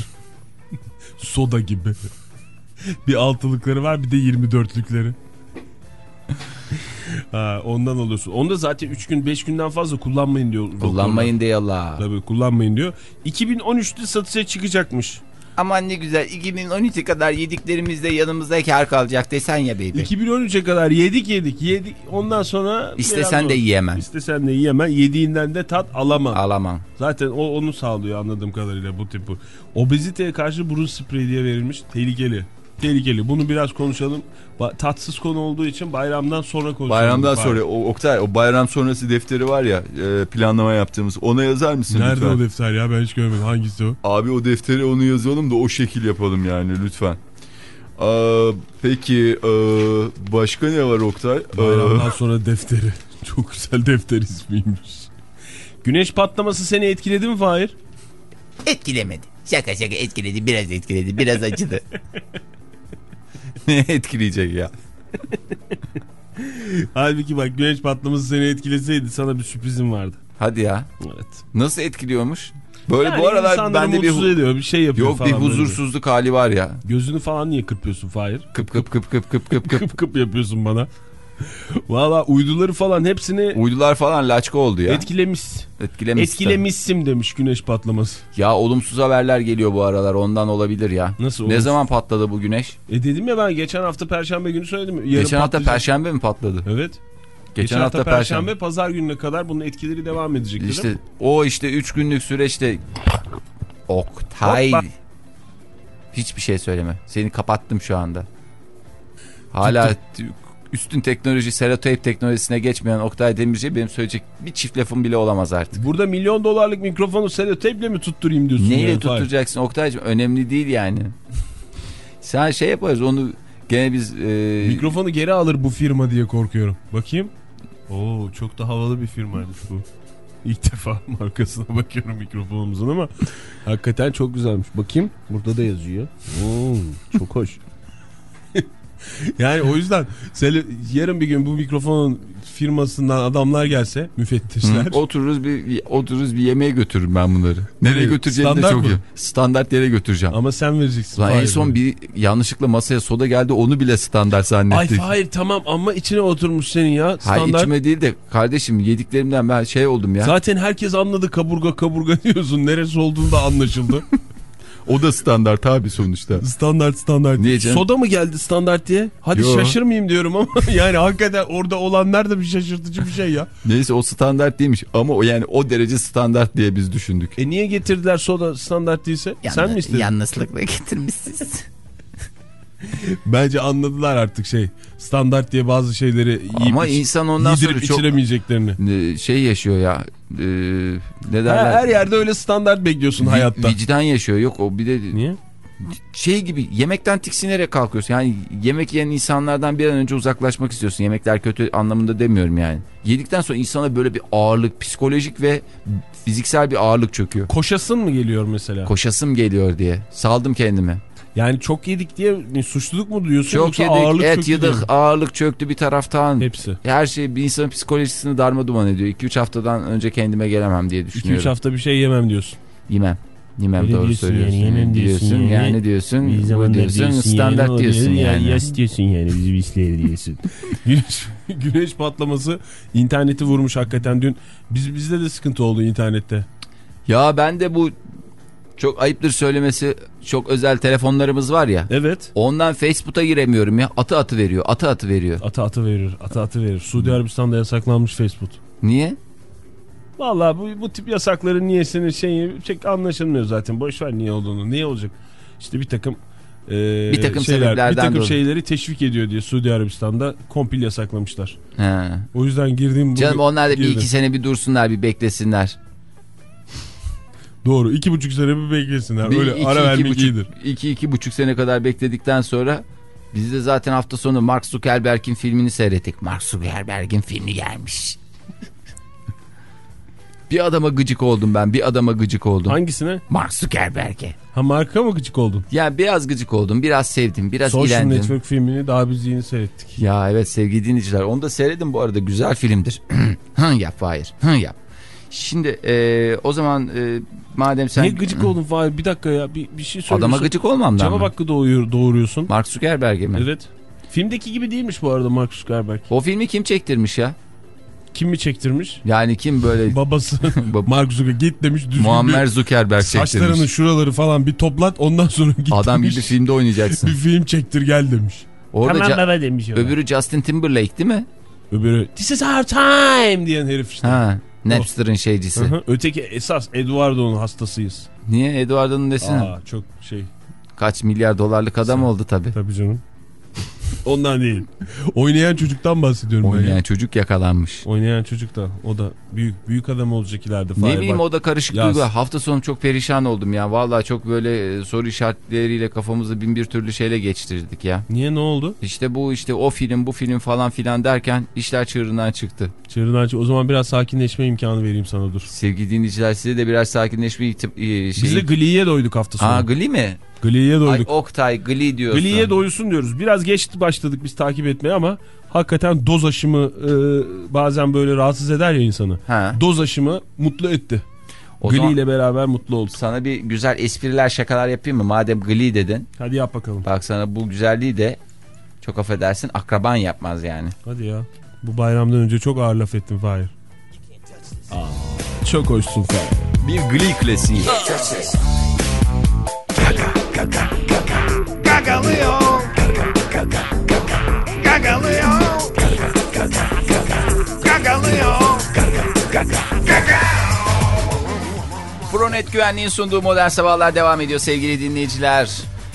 Soda gibi. Bir altılıkları var, bir de yirmi dörtlükleri. Ha, ondan alıyorsun. Onda zaten üç gün beş günden fazla kullanmayın diyor. Kullanmayın diye Allah. Tabii kullanmayın diyor. iki bin on üçte satışa çıkacakmış. Aman ne güzel, iki bin on üçe kadar yediklerimiz de yanımızda kar kalacak desen ya baby. iki bin on üçe kadar yedik yedik yedik. Ondan sonra İstesen de yiyemem. İstesen de yiyemem. Yediğinden de tat alamam. Alamam. Zaten o onu sağlıyor anladığım kadarıyla bu tip bu. Obeziteye karşı burun spreyi diye verilmiş. Tehlikeli. Tehlikeli. Bunu biraz konuşalım. Ba- tatsız konu olduğu için bayramdan sonra konuşalım. Bayramdan sonra o Oktay, o bayram sonrası defteri var ya, e, planlama yaptığımız, ona yazar mısın Nerede lütfen? o defter ya, ben hiç görmedim. Hangisi o? Abi o defteri onu yazalım da o şekil yapalım yani lütfen. Aa, peki e, başka ne var Oktay? Bayramdan sonra defteri. Çok güzel defter ismiymiş. Güneş patlaması seni etkiledi mi Fahir? Etkilemedi. Şaka şaka etkiledi. Biraz etkiledi. Biraz acıdı. Ne etkileyecek ya? Halbuki bak, güneş patlaması seni etkileseydi sana bir sürprizim vardı. Hadi ya. Evet. Nasıl etkiliyormuş? Böyle yani bu aralar bende bir hu- ediyor, bir şey yapıyor yok falan. bir huzursuzluk böyle hali var ya. Gözünü falan niye kırpıyorsun Fahir? Kıp kıp kıp kıp kıp kıp kıp kıp kıp yapıyorsun bana. Valla uyduları falan hepsini uydular falan laçka oldu ya. Etkilemiş. Etkilemiş. Etkilemişsim demiş güneş patlaması. Ya olumsuz haberler geliyor bu aralar, ondan olabilir ya. Nasıl Ne olumsuz? zaman patladı bu güneş? E dedim ya ben geçen hafta Perşembe günü söyledim. Yarın geçen hafta patlayacak. Perşembe mi patladı? Evet. Geçen, geçen hafta, hafta Perşembe, Perşembe. Pazar gününe kadar bunun etkileri devam edecek. İşte dedim. o işte üç günlük süreçte Oktay. Hoppa. Hiçbir şey söyleme. Seni kapattım şu anda. Hala üstün teknoloji, seloteyp teknolojisine geçmeyen Oktay Demirci, benim söyleyecek bir çift lafım bile olamaz artık. Burada milyon dolarlık mikrofonu seloteyple mi tutturayım diyorsun? Neyle yani, tutturacaksın Oktay'cığım? Önemli değil yani. Sen şey yaparız onu gene biz... E... Mikrofonu geri alır bu firma diye korkuyorum. Bakayım. Oo, çok da havalı bir firmaymış bu. İlk defa markasına bakıyorum mikrofonumuzun ama hakikaten çok güzelmiş. Bakayım, burada da yazıyor. Oo, çok hoş. Yani o yüzden yarın bir gün bu mikrofonun firmasından adamlar gelse, müfettişler. Hı, otururuz bir otururuz bir yemeğe götürürüm ben bunları. Nereye götüreceğini de çok iyi. Standart yere götüreceğim. Ama sen vereceksin. Lan en son bir yanlışlıkla masaya soda geldi, onu bile standart zannettik. Ay hayır tamam ama içine oturmuş senin ya. Standart. Hayır içime değil de kardeşim, yediklerimden ben şey oldum ya. Zaten herkes anladı, kaburga kaburga diyorsun. Neresi olduğunu da anlaşıldı. O da standart abi sonuçta. Standart standart. Niye canım? Soda mı geldi standart diye? Hadi Yo. şaşırmayayım diyorum ama yani hakikaten orada olanlar da bir şaşırtıcı bir şey ya. Neyse o standart değilmiş ama o yani o derece standart diye biz düşündük. E niye getirdiler soda standart değilse? Yan, Sen mi istedin? Yanlışlıkla getirmişsiniz. Bence anladılar artık şey. Standart diye bazı şeyleri yiyip Ama iç, insan ondan sonra yedirip çok içiremeyeceklerini. şey yaşıyor ya. E, ne derler? Her, her yerde öyle standart bekliyorsun Vi, hayatta. Vicdan yaşıyor. Yok o bir de Niye? şey gibi, yemekten tiksinerek kalkıyorsun. Yani yemek yiyen insanlardan bir an önce uzaklaşmak istiyorsun. Yemekler kötü anlamında demiyorum yani. Yedikten sonra insana böyle bir ağırlık, psikolojik ve fiziksel bir ağırlık çöküyor. Koşasın mı geliyor mesela? Koşasım geliyor diye. Saldım kendimi. Yani çok yedik diye ne, suçluluk mu duyuyorsun? Çok yoksa yedik, ağırlık et çöktü yedik, diye mi? ağırlık çöktü bir taraftan. Hepsi. Her şey bir insanın psikolojisini darmaduman ediyor. iki üç haftadan önce kendime gelemem diye düşünüyorum. iki üç hafta bir şey yemem diyorsun. Yemem. Yemem, Öyle doğru diyorsun söylüyorsun. yani, yemem diyorsun diyorsun yani. yani diyorsun. Bir Bu zamanlar diyorsun, diyorsun standart yani, diyorsun yani. yani. Yas diyorsun yani, bizi işleri diyorsun. güneş, güneş patlaması interneti vurmuş hakikaten dün. Biz, bizde de sıkıntı oldu internette. Ya ben de bu çok ayıptır söylemesi, çok özel telefonlarımız var ya. Evet. Ondan Facebook'a giremiyorum ya. Atı atı veriyor. Atı atı veriyor. Atı atı verir. Atı atı verir. Suudi Arabistan'da yasaklanmış Facebook. Niye? Vallahi bu, bu tip yasakların niyesini şeyi pek anlaşılmıyor zaten. Boş ver niye olduğunu. Niye olacak? İşte bir takım e, bir takım şeyler, sebeplerden bir takım dolayı. şeyleri teşvik ediyor diye Suudi Arabistan'da kompil yasaklamışlar. He. O yüzden girdiğim Canım onlar da bir girdim. iki sene bir dursunlar, bir beklesinler. Doğru. iki buçuk sene bir beklesinler. Bir Öyle iki, ara iki vermek buçuk, iyidir. iki, iki buçuk sene kadar bekledikten sonra biz de zaten hafta sonu Mark Zuckerberg'in filmini seyrettik. Mark Zuckerberg'in filmi gelmiş. Bir adama gıcık oldum ben. Bir adama gıcık oldum. Hangisine? Mark Zuckerberg'e. Ha, marka mı gıcık oldun? Yani biraz gıcık oldum. Biraz sevdim. Biraz Social ilendim. Network filmini daha biz yeni seyrettik. Ya evet sevgili dinleyiciler. Onu da seyredin bu arada. Güzel filmdir. Hı yap Fahir. Hı yap. Şimdi e, o zaman e, madem sen... Niye gıcık oldun Fahir? Bir dakika ya. Bir, bir şey söylüyorsun. Adama gıcık olmam da Cevap mı? hakkı doğuyor, doğuruyorsun. Mark Zuckerberg'e mi? Evet. Filmdeki gibi değilmiş bu arada Mark Zuckerberg. O filmi kim çektirmiş ya? Kim mi çektirmiş? Yani kim böyle? Babası. Mark Zuckerberg git demiş. Muammer Zuckerberg çektirmiş. Saçlarının şuraları falan bir toplat, ondan sonra git Adam demiş. gibi filmde oynayacaksın. Bir film çektir gel demiş. Orada tamam baba demiş. Öbürü Justin Timberlake değil mi? Öbürü This is our time diyen herif işte. Ha, Napster'ın şeycisi. Hı hı. Öteki esas Eduardo'nun hastasıyız. Niye? Eduardo'nun desene. Aa, çok şey. Kaç milyar dolarlık adam oldu tabii. Tabii canım. Ondan değil. Oynayan çocuktan bahsediyorum. Oynayan ya. çocuk yakalanmış. Oynayan çocuk da o da büyük büyük adam olacak ileride. Ne bileyim, o da karışık Yaz. duygu. Hafta sonu çok perişan oldum ya. Vallahi çok böyle soru işaretleriyle kafamızı bin bir türlü şeyle geçtirdik ya. Niye, ne oldu? İşte bu işte o film bu film falan filan derken işler çığırından çıktı. Çığırından çıktı. O zaman biraz sakinleşme imkanı vereyim sana, dur. Sevgili dinleyiciler, size de biraz sakinleşme şeyi... Biz de Glee'ye doyduk hafta sonu. Ha, Glee mi? Glee'ye doyduk. Ay Oktay, Glee diyorsun. Glee'ye doyusun diyoruz. Biraz geç başladık biz takip etmeye ama hakikaten doz aşımı e, bazen böyle rahatsız eder ya insanı. Ha. Doz aşımı mutlu etti. O Glee ile beraber mutlu olduk. Sana bir güzel espriler, şakalar yapayım mı? Madem Glee dedin. Hadi yap bakalım. Bak sana bu güzelliği de çok affedersin akraban yapmaz yani. Hadi ya. Bu bayramdan önce çok ağır laf ettin Fahir. Çok hoşsun Fahir. Bir Glee klasiği. Gagalıyor. Gagalıyor. Gagalıyor. Pronet Güvenliğin sunduğu Modern Sabahlar devam ediyor sevgili dinleyiciler.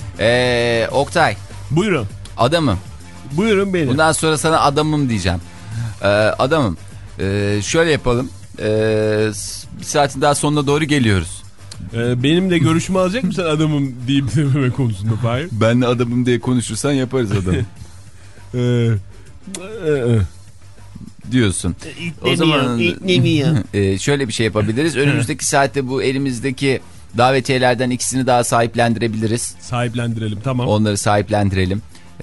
Ee, Oktay. Buyurun. Adamım. Buyurun benim. Bundan sonra sana adamım diyeceğim. Ee, adamım. Ee, şöyle yapalım. Ee, bir saatin daha sonuna doğru geliyoruz. Ee, benim de görüşümü alacak mısın adamım deyip dememe konusunda Fahir? Ben de adamım diye konuşursan yaparız adamı. ee, e, e. Diyorsun. O zaman e, şöyle bir şey yapabiliriz. Önümüzdeki saatte bu elimizdeki davetiyelerden ikisini daha sahiplendirebiliriz. Sahiplendirelim, tamam. Onları sahiplendirelim.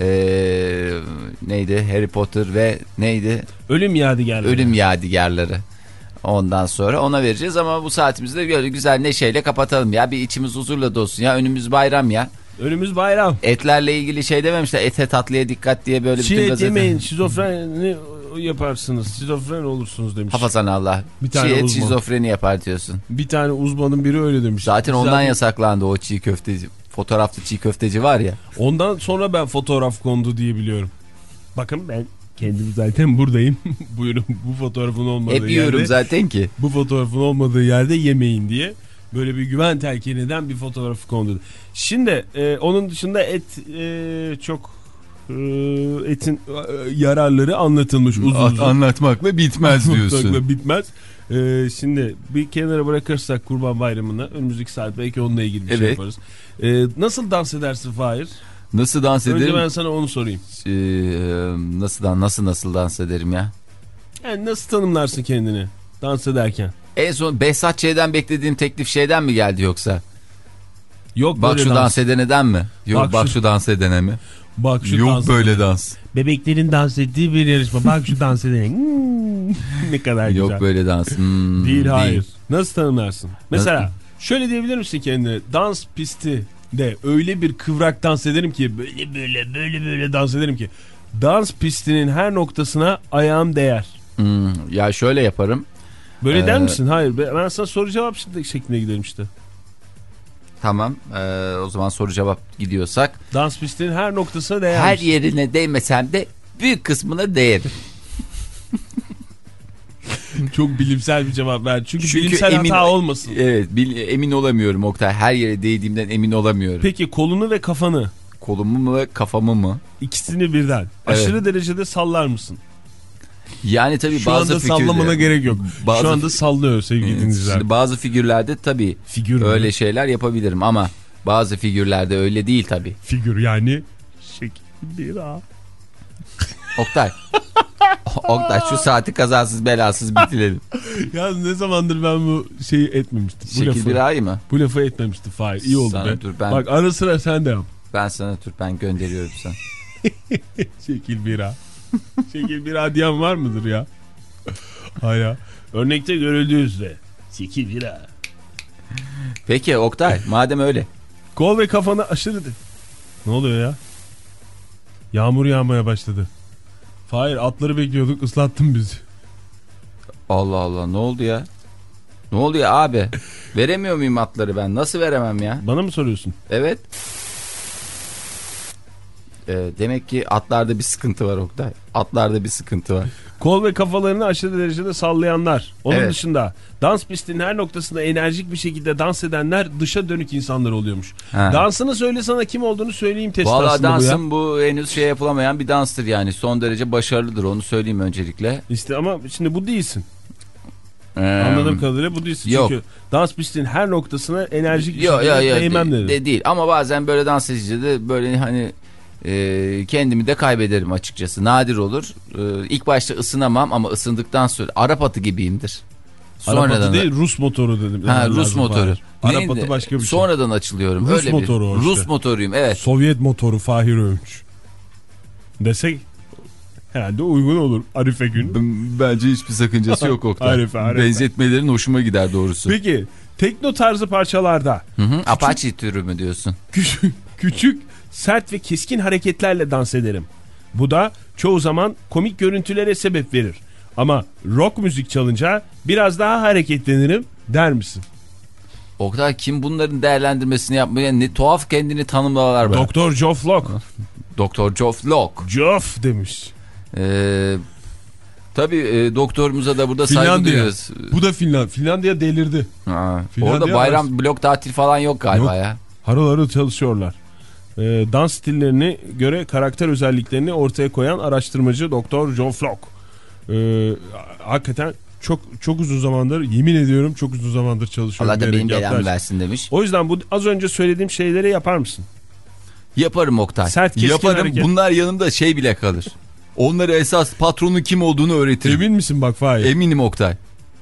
Ee, neydi? Harry Potter ve neydi? Ölüm yadigarları. Ölüm yadigarları. Ondan sonra ona vereceğiz ama bu saatimizi de böyle güzel neşeyle kapatalım ya. Bir içimiz huzurla dolsun ya. Önümüz bayram ya. Önümüz bayram. Etlerle ilgili şey dememişler. Ete tatlıya dikkat diye böyle Çiğ bütün et gazete... yemeyin, şizofreni yaparsınız. Şizofren olursunuz demiş. Hafazan Allah. Bir tane çiğ et uzman. şizofreni yapar diyorsun. Bir tane uzmanın biri öyle demiş. Zaten ondan Zaten... yasaklandı o çiğ köfteci. Fotoğraflı çiğ köfteci var ya. Ondan sonra ben fotoğraf kondu diye biliyorum. Bakın ben kendim zaten buradayım. Buyurun, bu fotoğrafın olmadığı yerde. Hep yiyorum yerde, zaten ki. Bu fotoğrafın olmadığı yerde yemeyin diye. Böyle bir güven telkininden bir fotoğrafı kondu. Şimdi e, onun dışında et e, çok e, etin e, yararları anlatılmış uzun uzun. Anlatmakla bitmez diyorsun. Anlatmakla bitmez. E, şimdi bir kenara bırakırsak Kurban Bayramı'na önümüzdeki saat belki onunla ilgili bir evet. şey yaparız. E, nasıl dans edersin Fahir? Nasıl dans ederim? Önce ben sana onu sorayım. Ee, nasıl dans nasıl nasıl dans ederim ya? Yani nasıl tanımlarsın kendini dans ederken? En son Behzat Ç'den beklediğim teklif şeyden mi geldi yoksa? Yok bak şu dans, dans edeneden mi? Yok bak, bak şu, şu dans edene mi? Bak şu Yok dans böyle edene. dans. Bebeklerin dans ettiği bir yarışma. Bak şu dans edene. Hmm, ne kadar güzel. Yok böyle dans. Hmm, değil hayır. Değil. Nasıl tanımlarsın? Mesela şöyle diyebilir misin kendine? Dans pisti de öyle bir kıvrak dans ederim ki böyle böyle böyle böyle dans ederim ki dans pistinin her noktasına ayağım değer. Hmm, ya şöyle yaparım. Böyle ee, der Ee, misin? Hayır. Ben sana soru cevap şeklinde gidelim işte. Tamam. Ee, o zaman soru cevap gidiyorsak. Dans pistinin her noktasına değer. Her yerine değmesem de büyük kısmına değerim. Çok bilimsel bir cevap ver. Çünkü, Çünkü bilimsel emin, hata olmasın. Evet, bil, emin olamıyorum Oktay. Her yere değdiğimden emin olamıyorum. Peki kolunu ve kafanı? Kolumu mu ve kafamı mı? İkisini birden. Evet. Aşırı derecede sallar mısın? Yani tabii şu bazı anda figürler... sallamana gerek yok. Bazı... Şu anda sallıyor sevgili dinleyiciler. Şimdi bazı figürlerde tabii Figür öyle mi? Şeyler yapabilirim ama bazı figürlerde öyle değil tabii. Figür yani şekil bir a. Oktay. Oktay şu saati kazasız belasız bitirelim. Ya ne zamandır ben bu şeyi etmemiştim. Bu şekil lafı, bir ay mı? Bu lafı etmemiştim Fahir. İyi oldu sana be. Dur, ben... Bak ara sıra sen de yap. Ben sana dur ben gönderiyorum sana. Şekil bir a. Şekil bir a diyen var mıdır ya? Hala. Örnekte görüldüğü üzere. Şekil bir a. Peki Oktay madem öyle. Kol ve kafanı aşırı de. Ne oluyor ya? Yağmur yağmaya başladı. Fahir, atları bekliyorduk, ıslattın bizi. Allah Allah, ne oldu ya? Ne oldu ya abi? Veremiyor muyum atları ben? Nasıl veremem ya? Bana mı soruyorsun? Evet. Ee, demek ki atlarda bir sıkıntı var Oktay. Atlarda bir sıkıntı var. Kol ve kafalarını aşırı derecede sallayanlar. Onun Evet. dışında dans pistinin her noktasında enerjik bir şekilde dans edenler dışa dönük insanlar oluyormuş. Ha. Dansını söyle, sana kim olduğunu söyleyeyim testi Vallahi aslında bu ya. dansın bu henüz şey yapılamayan bir danstır yani. Son derece başarılıdır, onu söyleyeyim öncelikle. İşte ama şimdi bu değilsin. Ee, Anladığım kadarıyla bu değilsin. yok. Çünkü dans pistinin her noktasına enerjik bir Yok şekilde yok yok değmem de, dedim. de değil ama bazen böyle dans edince de böyle hani e, kendimi de kaybederim açıkçası. Nadir olur. E, ilk başta ısınamam ama ısındıktan sonra Arap atı gibiyimdir. Arap atı Sonradan değil, Rus motoru dedim. Ha, Yani Rus lazım motoru. Fahir. Arap Neydi? atı başka bir şey. Sonradan açılıyorum. Rus Öyle motoru bir. o işte. Rus motoruyum, evet. Sovyet motoru Fahir Öğünç desek herhalde uygun olur Arife günü. Bence hiçbir sakıncası yok Oktay. Arife, Arife. Benzetmelerin hoşuma gider doğrusu. Peki tekno tarzı parçalarda Hı hı. Apache türü mü diyorsun? küçük, küçük, sert ve keskin hareketlerle dans ederim. Bu da çoğu zaman komik görüntülere sebep verir. Ama rock müzik çalınca biraz daha hareketlenirim der misin? Oktay, kim bunların değerlendirmesini yapmıyor? Ne tuhaf kendini tanımlamalar var. Doktor Geoff Locke. Doktor Geoff Locke. Geoff demiş. Ee, tabii e, doktorumuza da burada saygı Finlandiya. duyuyoruz. Bu da Finland. Finlandiya delirdi. Ha, Finlandiya orada bayram var. blok tatil falan yok galiba Yok. ya. Harıl harıl çalışıyorlar. Ee, dans stillerini göre karakter özelliklerini ortaya koyan araştırmacı Doktor Geoff Locke. Ee, hakikaten çok çok uzun zamandır, yemin ediyorum çok uzun zamandır çalışıyorum. Allah da benim diyerek belamı yaptılar. versin demiş. O yüzden bu az önce söylediğim şeyleri yapar mısın? Yaparım Oktay. Sert, keskin Yaparım, hareket. bunlar yanımda şey bile kalır. Onlara esas patronun kim olduğunu öğretirim. Emin misin bak Fahir? Eminim Oktay.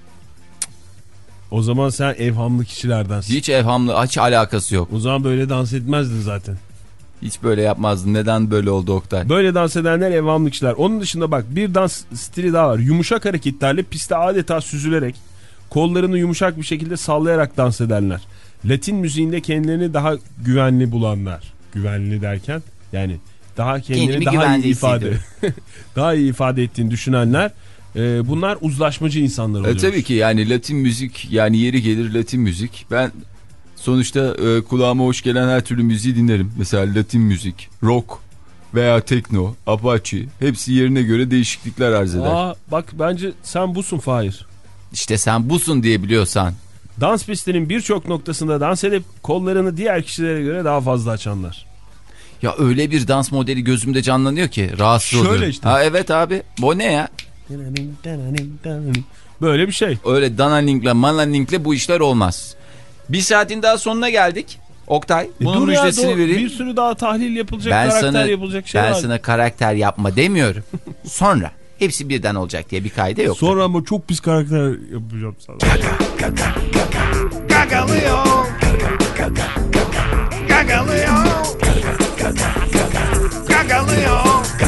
O zaman sen evhamlı kişilerdensin. Hiç evhamlı, hiç alakası yok. O zaman böyle dans etmezdin zaten. Hiç böyle yapmazdım. Neden böyle oldu Oktay? Böyle dans edenler evhamlı kişiler. Onun dışında bak bir dans stili daha var. Yumuşak hareketlerle piste adeta süzülerek, kollarını yumuşak bir şekilde sallayarak dans edenler. Latin müziğinde kendilerini daha güvenli bulanlar. Güvenli derken yani daha kendini Kendimi daha güvenli iyi ifade hissediyorum. daha iyi ifade ettiğini düşünenler. E, bunlar uzlaşmacı insanlar oluyor. E, tabii ki yani Latin müzik, yani yeri gelir Latin müzik. Ben sonuçta e, kulağıma hoş gelen her türlü müziği dinlerim. Mesela Latin müzik, rock veya tekno, Apache, hepsi yerine göre değişiklikler arz eder. Aa, bak bence sen busun Fahir. İşte sen busun diye biliyorsan. Dans pistinin birçok noktasında dans edip kollarını diğer kişilere göre daha fazla açanlar. Ya öyle bir dans modeli gözümde canlanıyor ki rahatsız Şöyle oluyorum. işte. Ha, evet abi. Bu ne ya? Böyle bir şey. Öyle danalinkle manalinkle bu işler olmaz. Bir saatin daha sonuna geldik. Oktay, E bunun dur ya, müjdesini do- vereyim. bir sürü daha tahlil yapılacak, Ben karakter sana, yapılacak şey ben var. sana karakter yapma demiyorum. Sonra hepsi birden olacak diye bir kaide yok. Sonra ama çok pis karakter yapacağım sana. Gagalıyor. Gagalıyor. Gagalıyor.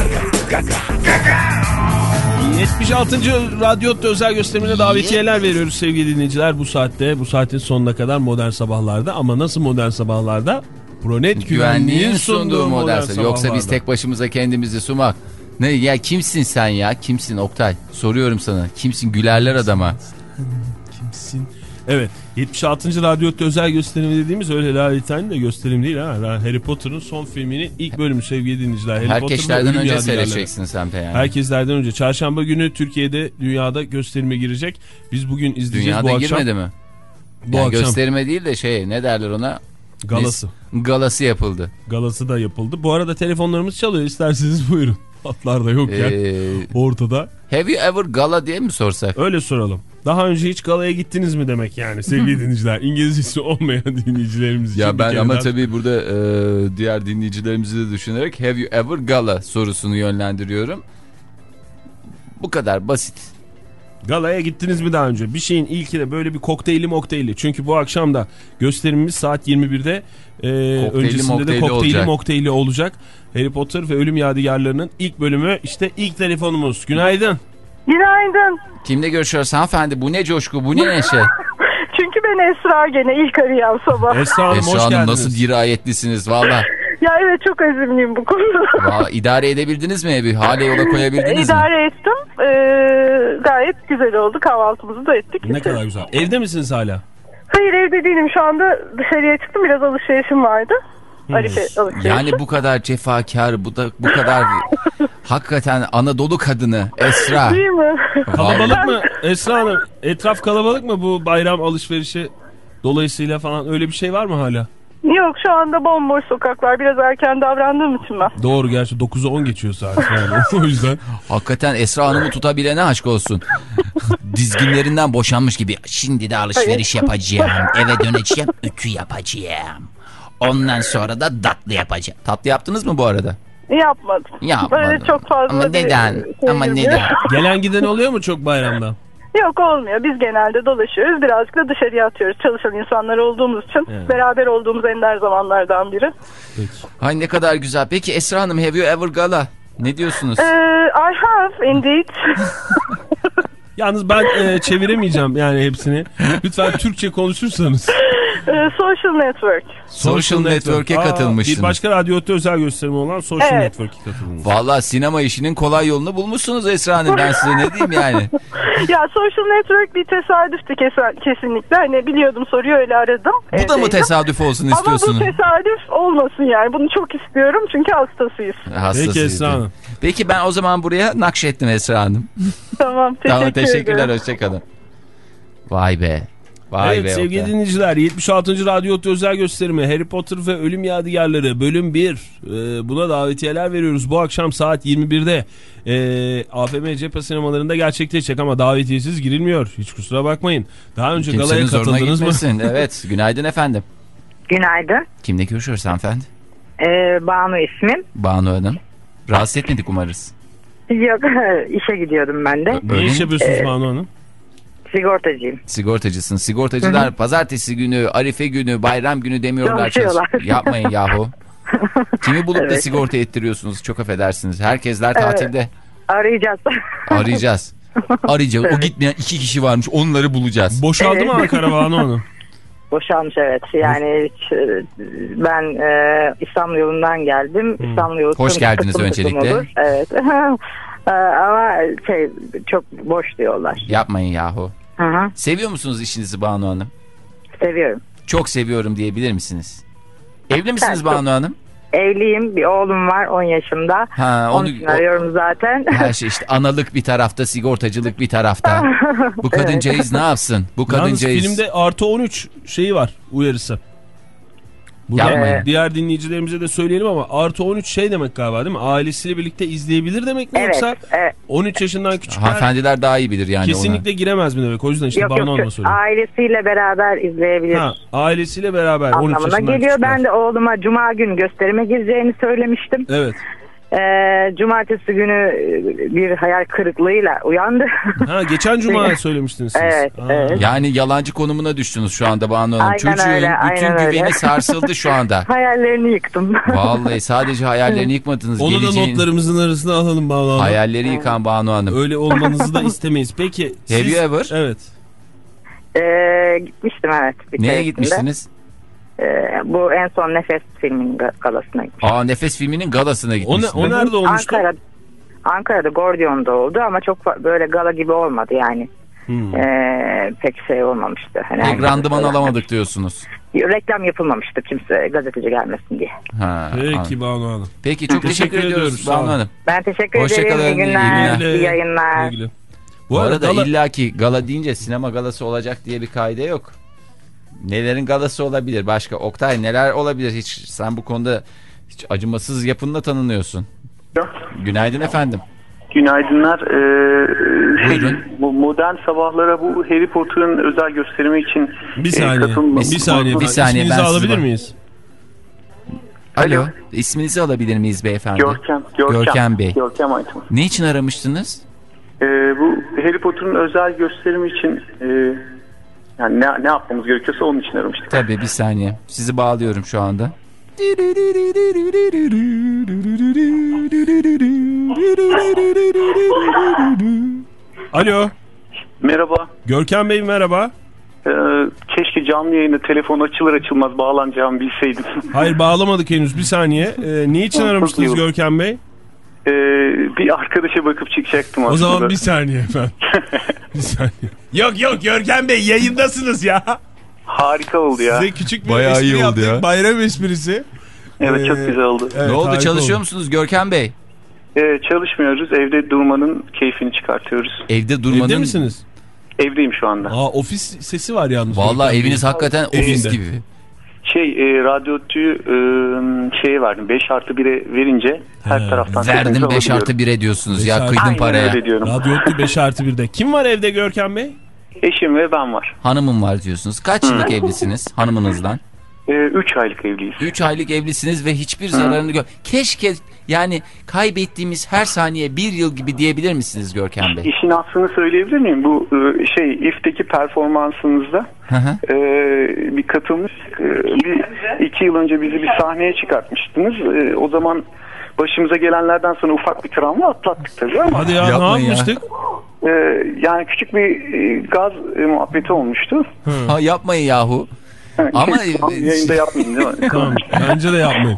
yetmiş altıncı Radyo özel gösterimine davetiyeler veriyoruz sevgili dinleyiciler. Bu saatte, bu saatin sonuna kadar Modern Sabahlar'da. Ama nasıl Modern Sabahlar'da? Pronet Güvenliğin sunduğu modern Sabahlar'da. Yoksa biz tek başımıza kendimizi sumak. Ne ya, kimsin sen ya? Kimsin Oktay? Soruyorum sana. Kimsin? Gülerler adama. Kimsin? Evet, yetmiş altıncı Radyo özel gösterimi dediğimiz öyle layıktan de gösterim değil ha. Harry Potter'ın son filminin ilk bölümü sevgili dinleyiciler. Harry Herkeslerden Potter'ın önce ölüm yadigarları. seyredeceksin sen de yani. Herkeslerden önce. Çarşamba günü Türkiye'de, dünyada gösterime girecek. Biz bugün izleyeceğiz Dünyada bu akşam. girmedi mi? Bu Yani akşam gösterime değil de şey, ne derler ona? galası. Biz, galası yapıldı. Galası da yapıldı. Bu arada telefonlarımız çalıyor. İsterseniz buyurun. Hatlar da yokken Ee, ortada. have you ever gala diye mi sorsak? Öyle soralım. Daha önce hiç galaya gittiniz mi demek yani sevgili dinleyiciler. İngilizcesi olmayan dinleyicilerimiz için. Ya ben ama daha... tabii burada e, diğer dinleyicilerimizi de düşünerek have you ever gala sorusunu yönlendiriyorum. Bu kadar basit. Galaya gittiniz mi daha önce? Bir şeyin ilkine böyle bir kokteyli mokteyli. Çünkü bu akşam da gösterimimiz saat yirmi birde. E, öncesinde de mokteyli kokteyli olacak. mokteyli olacak. Harry Potter ve Ölüm Yadigarları'nın ilk bölümü. İşte ilk telefonumuz. Günaydın. Günaydın. Kimle görüşüyoruz hanımefendi? Bu ne coşku, bu ne neşe? Çünkü ben Esra gene ilk arayan sabah. Esra Hanım Esra hoş Hanım geldiniz. nasıl dirayetlisiniz valla. Ya evet, çok azimliyim bu konuda. Vallahi idare edebildiniz mi evi? Hala yola koyabildiniz mi? İdare ettim. Ee, gayet güzel oldu. Kahvaltımızı da ettik. Ne kadar güzel. Evde misiniz hala? Hayır, evde değilim. Şu anda dışarıya çıktım. Biraz alışverişim vardı. Hmm. Arife alışverişi. Yani bu kadar cefakar, bu da bu kadar hakikaten Anadolu kadını Esra. Değil mi? Kalabalık mı Esra Hanım? Etraf kalabalık mı bu bayram alışverişi dolayısıyla falan, öyle bir şey var mı hala? Yok, şu anda bomboş sokaklar. Biraz erken davrandığım için ben. Doğru, gerçi dokuza on geçiyor saat yani. O yüzden. Hakikaten Esra Hanım'ı tutabilene aşk olsun. Dizginlerinden boşanmış gibi. Şimdi de alışveriş yapacağım. Eve döneceğim. Ütü yapacağım. Ondan sonra da tatlı yapacağım. Tatlı yaptınız mı bu arada? Yapmadım. Yapmadım. Böyle çok fazla Ama neden? bir Ama şeyim neden? yok. Gelen giden oluyor mu çok bayramda? Yok, olmuyor. Biz genelde dolaşıyoruz. Birazcık da dışarıya atıyoruz. Çalışan insanlar olduğumuz için. Evet. Beraber olduğumuz ender zamanlardan biri. Peki. Ay ne kadar güzel. Peki Esra Hanım, have you ever gala? Ne diyorsunuz? Ee, I have indeed. Yalnız ben e, çeviremeyeceğim yani hepsini. Lütfen Türkçe konuşursanız. Ee, social network. Social Network'e Aa, katılmıştınız. Bir başka radyoda özel gösterimi olan Social Evet. Network'e katıldınız. Vallahi sinema işinin kolay yolunu bulmuşsunuz Esra Hanım. Ben size ne diyeyim yani. Ya social network bir tesadüftü kes- kesinlikle. Hani biliyordum, soruyu öyle aradım. Bu da mı Evdeydim. tesadüf olsun Ama istiyorsunuz? bu tesadüf olmasın yani. Bunu çok istiyorum çünkü hastasıyız. Hastasıydı. Peki Esra Hanım. Peki ben o zaman buraya nakşettim Esra Hanım. Tamam, teşekkür Tamam, teşekkürler, ederim. hoşçakalın. Vay be. Vay Evet be. sevgili Oktay. dinleyiciler, yetmiş altıncı Radyo Otlu özel gösterimi Harry Potter ve Ölüm Yadigarları bölüm bir. Ee, buna davetiyeler veriyoruz. Bu akşam saat yirmi birde ee, A F M Cephe sinemalarında gerçekleşecek ama davetiyesiz girilmiyor. Hiç kusura bakmayın. Daha önce Kimsenin galaya zoruna katıldınız mı? gitmesin. Evet. Günaydın efendim. Günaydın. Kimle görüşüyoruz hanımefendi? Ee, Banu ismim. Banu Hanım. Rahatsız etmedik umarız. Yok, işe gidiyordum ben de. Ne iş yapıyorsunuz Banu Hanım? Sigortacıyım. Sigortacısın. Sigortacılar pazartesi günü, arife günü, bayram günü demiyorlar. Çalışıyorlar. Çalış- Yapmayın yahu. Kimi bulup da Evet. sigorta ettiriyorsunuz? Çok affedersiniz. Herkesler tatilde. Arayacağız. Arayacağız. Arayacağız. O gitmeyen iki kişi varmış. Onları bulacağız. Boşaldı Evet. mı Ankara Banu Hanım? Boşalmış, evet. Yani hiç, e, ben e, İstanbul yolundan geldim. İstanbul yolu Hoş tüm geldiniz tıklım öncelikle. tıklım olur. Evet. E, ama şey, çok boş diyorlar. Yapmayın yahu. Hı hı. Seviyor musunuz işinizi Banu Hanım? Seviyorum. Çok seviyorum diyebilir misiniz? Evli misiniz çok- Banu Hanım? Evliyim. Bir oğlum var on yaşında. Ha, Onun onu, için arıyorum zaten. her şey işte analık bir tarafta, sigortacılık bir tarafta. Bu kadıncağız ne yapsın? Bu Yalnız kadıncağız. filmde artı on üç şeyi var, uyarısı. Buradan Yapmayın. diğer dinleyicilerimize de söyleyelim ama artı on üç şey demek galiba değil mi? Ailesiyle birlikte izleyebilir demek mi, Evet, yoksa evet. on üç yaşından küçükler Hanımefendiler daha iyi bilir yani kesinlikle giremez mi demek? O yüzden işte Yok Banu yok, Hanım'a yok. soruyorum. Ailesiyle beraber izleyebilir. Ha, ailesiyle beraber on üç Anlamına yaşından geliyor. küçükler. Ben de oğluma cuma günü gösterime gireceğini söylemiştim. Evet. Ee, cumartesi günü bir hayal kırıklığıyla uyandı. Ha, geçen cuma söylemiştiniz siz. Evet, Aa. evet. Yani yalancı konumuna düştünüz şu anda Banu Hanım. Aynen Çocuğun öyle, bütün aynen güveni öyle. sarsıldı şu anda. Hayallerini yıktım. Vallahi sadece hayallerini yıkmadınız. Onu da Geleceğin notlarımızın arasına alalım Banu Hanım. hayalleri yıkan Banu Hanım. Öyle olmanızı da istemeyiz. Peki siz... Have you ever? Evet. Ee, gitmiştim, evet. Bir Neye keresinde. gitmiştiniz? Ee, bu en son Nefes filminin ga- galasına gitmiştim. Aa, Nefes filminin galasına O, ne, gitmişsiniz. o nerede olmuştu? Ankara, Ankara'da Gordion'da oldu ama çok fa- böyle gala gibi olmadı yani. Hmm. Ee, pek şey olmamıştı. Hani Pek Ankara'da randıman falan. alamadık diyorsunuz. Reklam yapılmamıştı, kimse gazeteci gelmesin diye. Ha, Peki anladım. Banu Hanım. Peki çok Teşekkür teşekkür, ediyoruz ediyoruz, sağ Banu olun. Hanım. Ben teşekkür Hoşça ederim. kalın, İyi iyi günler, günler. iyi yayınlar. Güle güle. Bu arada gala- illaki gala deyince sinema galası olacak diye bir kaide yok. Nelerin galası olabilir? Başka Oktay neler olabilir? Hiç sen bu konuda hiç acımasız yapınla tanınıyorsun. Günaydın efendim. Günaydınlar. Ee, şey, Buyurun. bu modern sabahlara bu Harry Potter'ın özel gösterimi için Bir e, saniye. katılma- Bir saniye. Bir saniye, İsminizi ben sizi alabilir bak- miyiz? Alo. İsminizi alabilir miyiz beyefendi? Görkem, Görkem, Görkem Bey. Görkem Aytman. Ne için aramıştınız? Ee, bu Harry Potter'ın özel gösterimi için e, yani ne, ne yapmamız gerekiyorsa onun için aramıştık. Tabii bir saniye. Sizi bağlıyorum şu anda. Alo. Merhaba. Görkem Bey merhaba. Ee, keşke canlı yayında telefon açılır açılmaz bağlanacağımı bilseydim. Hayır, bağlamadık henüz, bir saniye. Ee, niçin aramıştınız Görkem Bey? Ee, bir arkadaşa bakıp çıkacaktım aslında. O zaman bir saniye efendim. bir saniye. Yok yok Görkem Bey, yayındasınız ya. Harika oldu ya. Size küçük bir Bayağı espri iyi oldu yaptık. ya. Bayram esprisi. Evet ee, çok güzel oldu. Evet, ne oldu, çalışıyor oldu. musunuz Görkem Bey? Ee, çalışmıyoruz. Evde durmanın keyfini çıkartıyoruz. Evde durmanın... Evde misiniz? Evdeyim şu anda. Aa, ofis sesi var yalnız. Vallahi eviniz hakikaten ofis Evinde. gibi. Şey e, radyo tüyü e, şeye verdim. beş artı bire verince her He, taraftan... Verdim beş artı bire diyorsunuz beş ya, artı- kıydım Aynen paraya. öyle diyorum. Radyo Otlu beş artı birde. Kim var evde Görkem Bey? Eşim ve ben var. Hanımım var diyorsunuz. Kaç yıllık evlisiniz hanımınızdan? üç aylık evliyiz. üç aylık evlisiniz ve hiçbir zararını gör. Keşke yani kaybettiğimiz her saniye bir yıl gibi diyebilir misiniz Görkem Bey? İşin aslını söyleyebilir miyim? Bu e, şey İF'teki performansınızda Hı hı. e, bir katılmış. E, bir, iki yıl önce bizi bir sahneye çıkartmıştınız. E, o zaman başımıza gelenlerden sonra ufak bir travma atlattık tabii ama. Hadi ya, Yapmayın ne ya. yapmıştık? E, yani küçük bir e, gaz e, muhabbeti olmuştu. Ha, yapmayın yahu. Ama yayında yapmayın değil mi? Tamam, bence de yapmayın.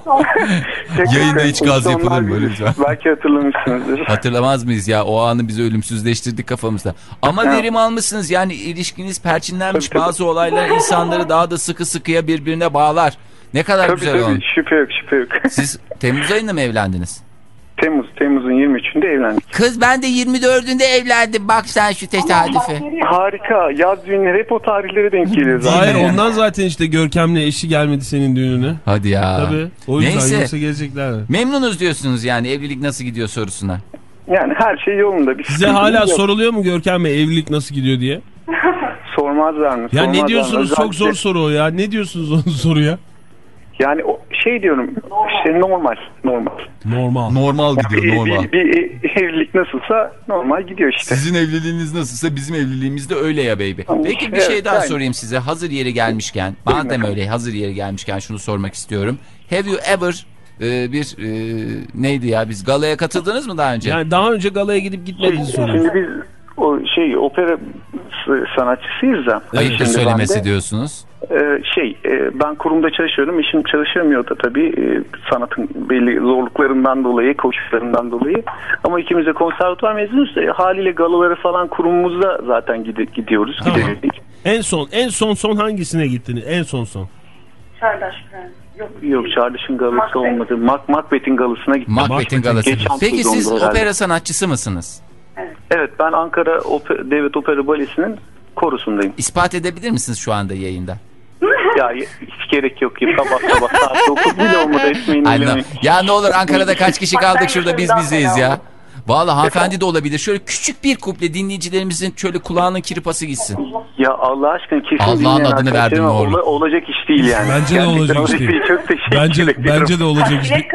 Yayında hiç gaz yapılır mı öyle lütfen? Belki hatırlamışsınızdır. Hatırlamaz mıyız ya, o anı bizi ölümsüzleştirdik kafamızda. Ama Evet. verim almışsınız yani, ilişkiniz perçinlenmiş, Tabii, tabii. bazı olaylar insanları daha da sıkı sıkıya birbirine bağlar. Ne kadar Tabii güzel tabii olmuş. şüphe yok şüphe yok. Siz Temmuz ayında mı evlendiniz? Temmuz, Temmuz'un yirmi üçünde evlendik. Kız ben de yirmi dördünde evlendim, bak sen şu tesadüfe. Harika. Yaz düğünleri hep o tarihlere denk geliyor zaten. Hayır, ondan zaten işte Görkem'le eşi gelmedi senin düğününe. Hadi ya. Tabii. O yüzden Neyse. yoksa gelecekler. Memnunuz diyorsunuz yani, evlilik nasıl gidiyor sorusuna. Yani her şey yolunda. Bir Size sıkıntımız hala yok. soruluyor mu Görkem Bey, evlilik nasıl gidiyor diye? Sormazlar mı? Ya Sormazlar ne mı? diyorsunuz, çok Özellikle- zor soru o ya. Ne diyorsunuz onun soruya? Yani o, şey diyorum işte normal. Normal. Normal. Normal Bir, gidiyor, normal. bir, bir evlilik nasılsa normal gidiyor işte. Sizin evliliğiniz nasılsa bizim evliliğimiz de öyle ya baby. Peki bir Evet, şey daha yani. sorayım size, hazır yeri gelmişken. Madem öyle, hazır yeri gelmişken şunu sormak istiyorum. Have you ever e, bir e, neydi ya, biz galaya katıldınız mı daha önce? Yani daha önce galaya gidip gitmediğinizi soruyorsunuz. Şimdi biz o şey opera s- sanatçısıyız da. Ayıptır Şimdi söylemesi ben de, diyorsunuz. e, şey e, ben kurumda çalışıyorum. Eşim çalışamıyor da tabii e, sanatın belli zorluklarından dolayı, koşullarından dolayı. Ama ikimiz de konservatuvar mezunuz. E, haliyle galaları falan kurumumuzda zaten gide, gidiyoruz. Tamam. Gidebildik. En son, en son son hangisine gittiniz? En son son. Çağdaş Prens. Yok. Yok Çağdaş'ın galası Macbeth. olmadı. Mac Macbeth'in galısına gittim. Macbeth'in galası. Geçen Peki sezonda siz herhalde. opera sanatçısı mısınız? Evet ben Ankara Oper, Devlet Opera Balesi'nin korusundayım. İspat edebilir misiniz şu anda yayında? Ya hiç gerek yok ya sabah sabah saat dokuz bile olmadı etmeyin Ay, no. eylemeyin. Ya ne olur, Ankara'da kaç kişi kaldık şurada, biz bizeyiz ya. Vallahi hanımefendi de olabilir. Şöyle küçük bir kuple, dinleyicilerimizin şöyle kulağının kirpası gitsin. Ya Allah aşkına kesin Allah'ın dinleyen adını arkadaşlarıma verdim ne olur. ola- olacak iş değil yani. Bence de Gerçekten olacak iş değil. Çok teşekkür Bence, ederim. bence de olacak işte.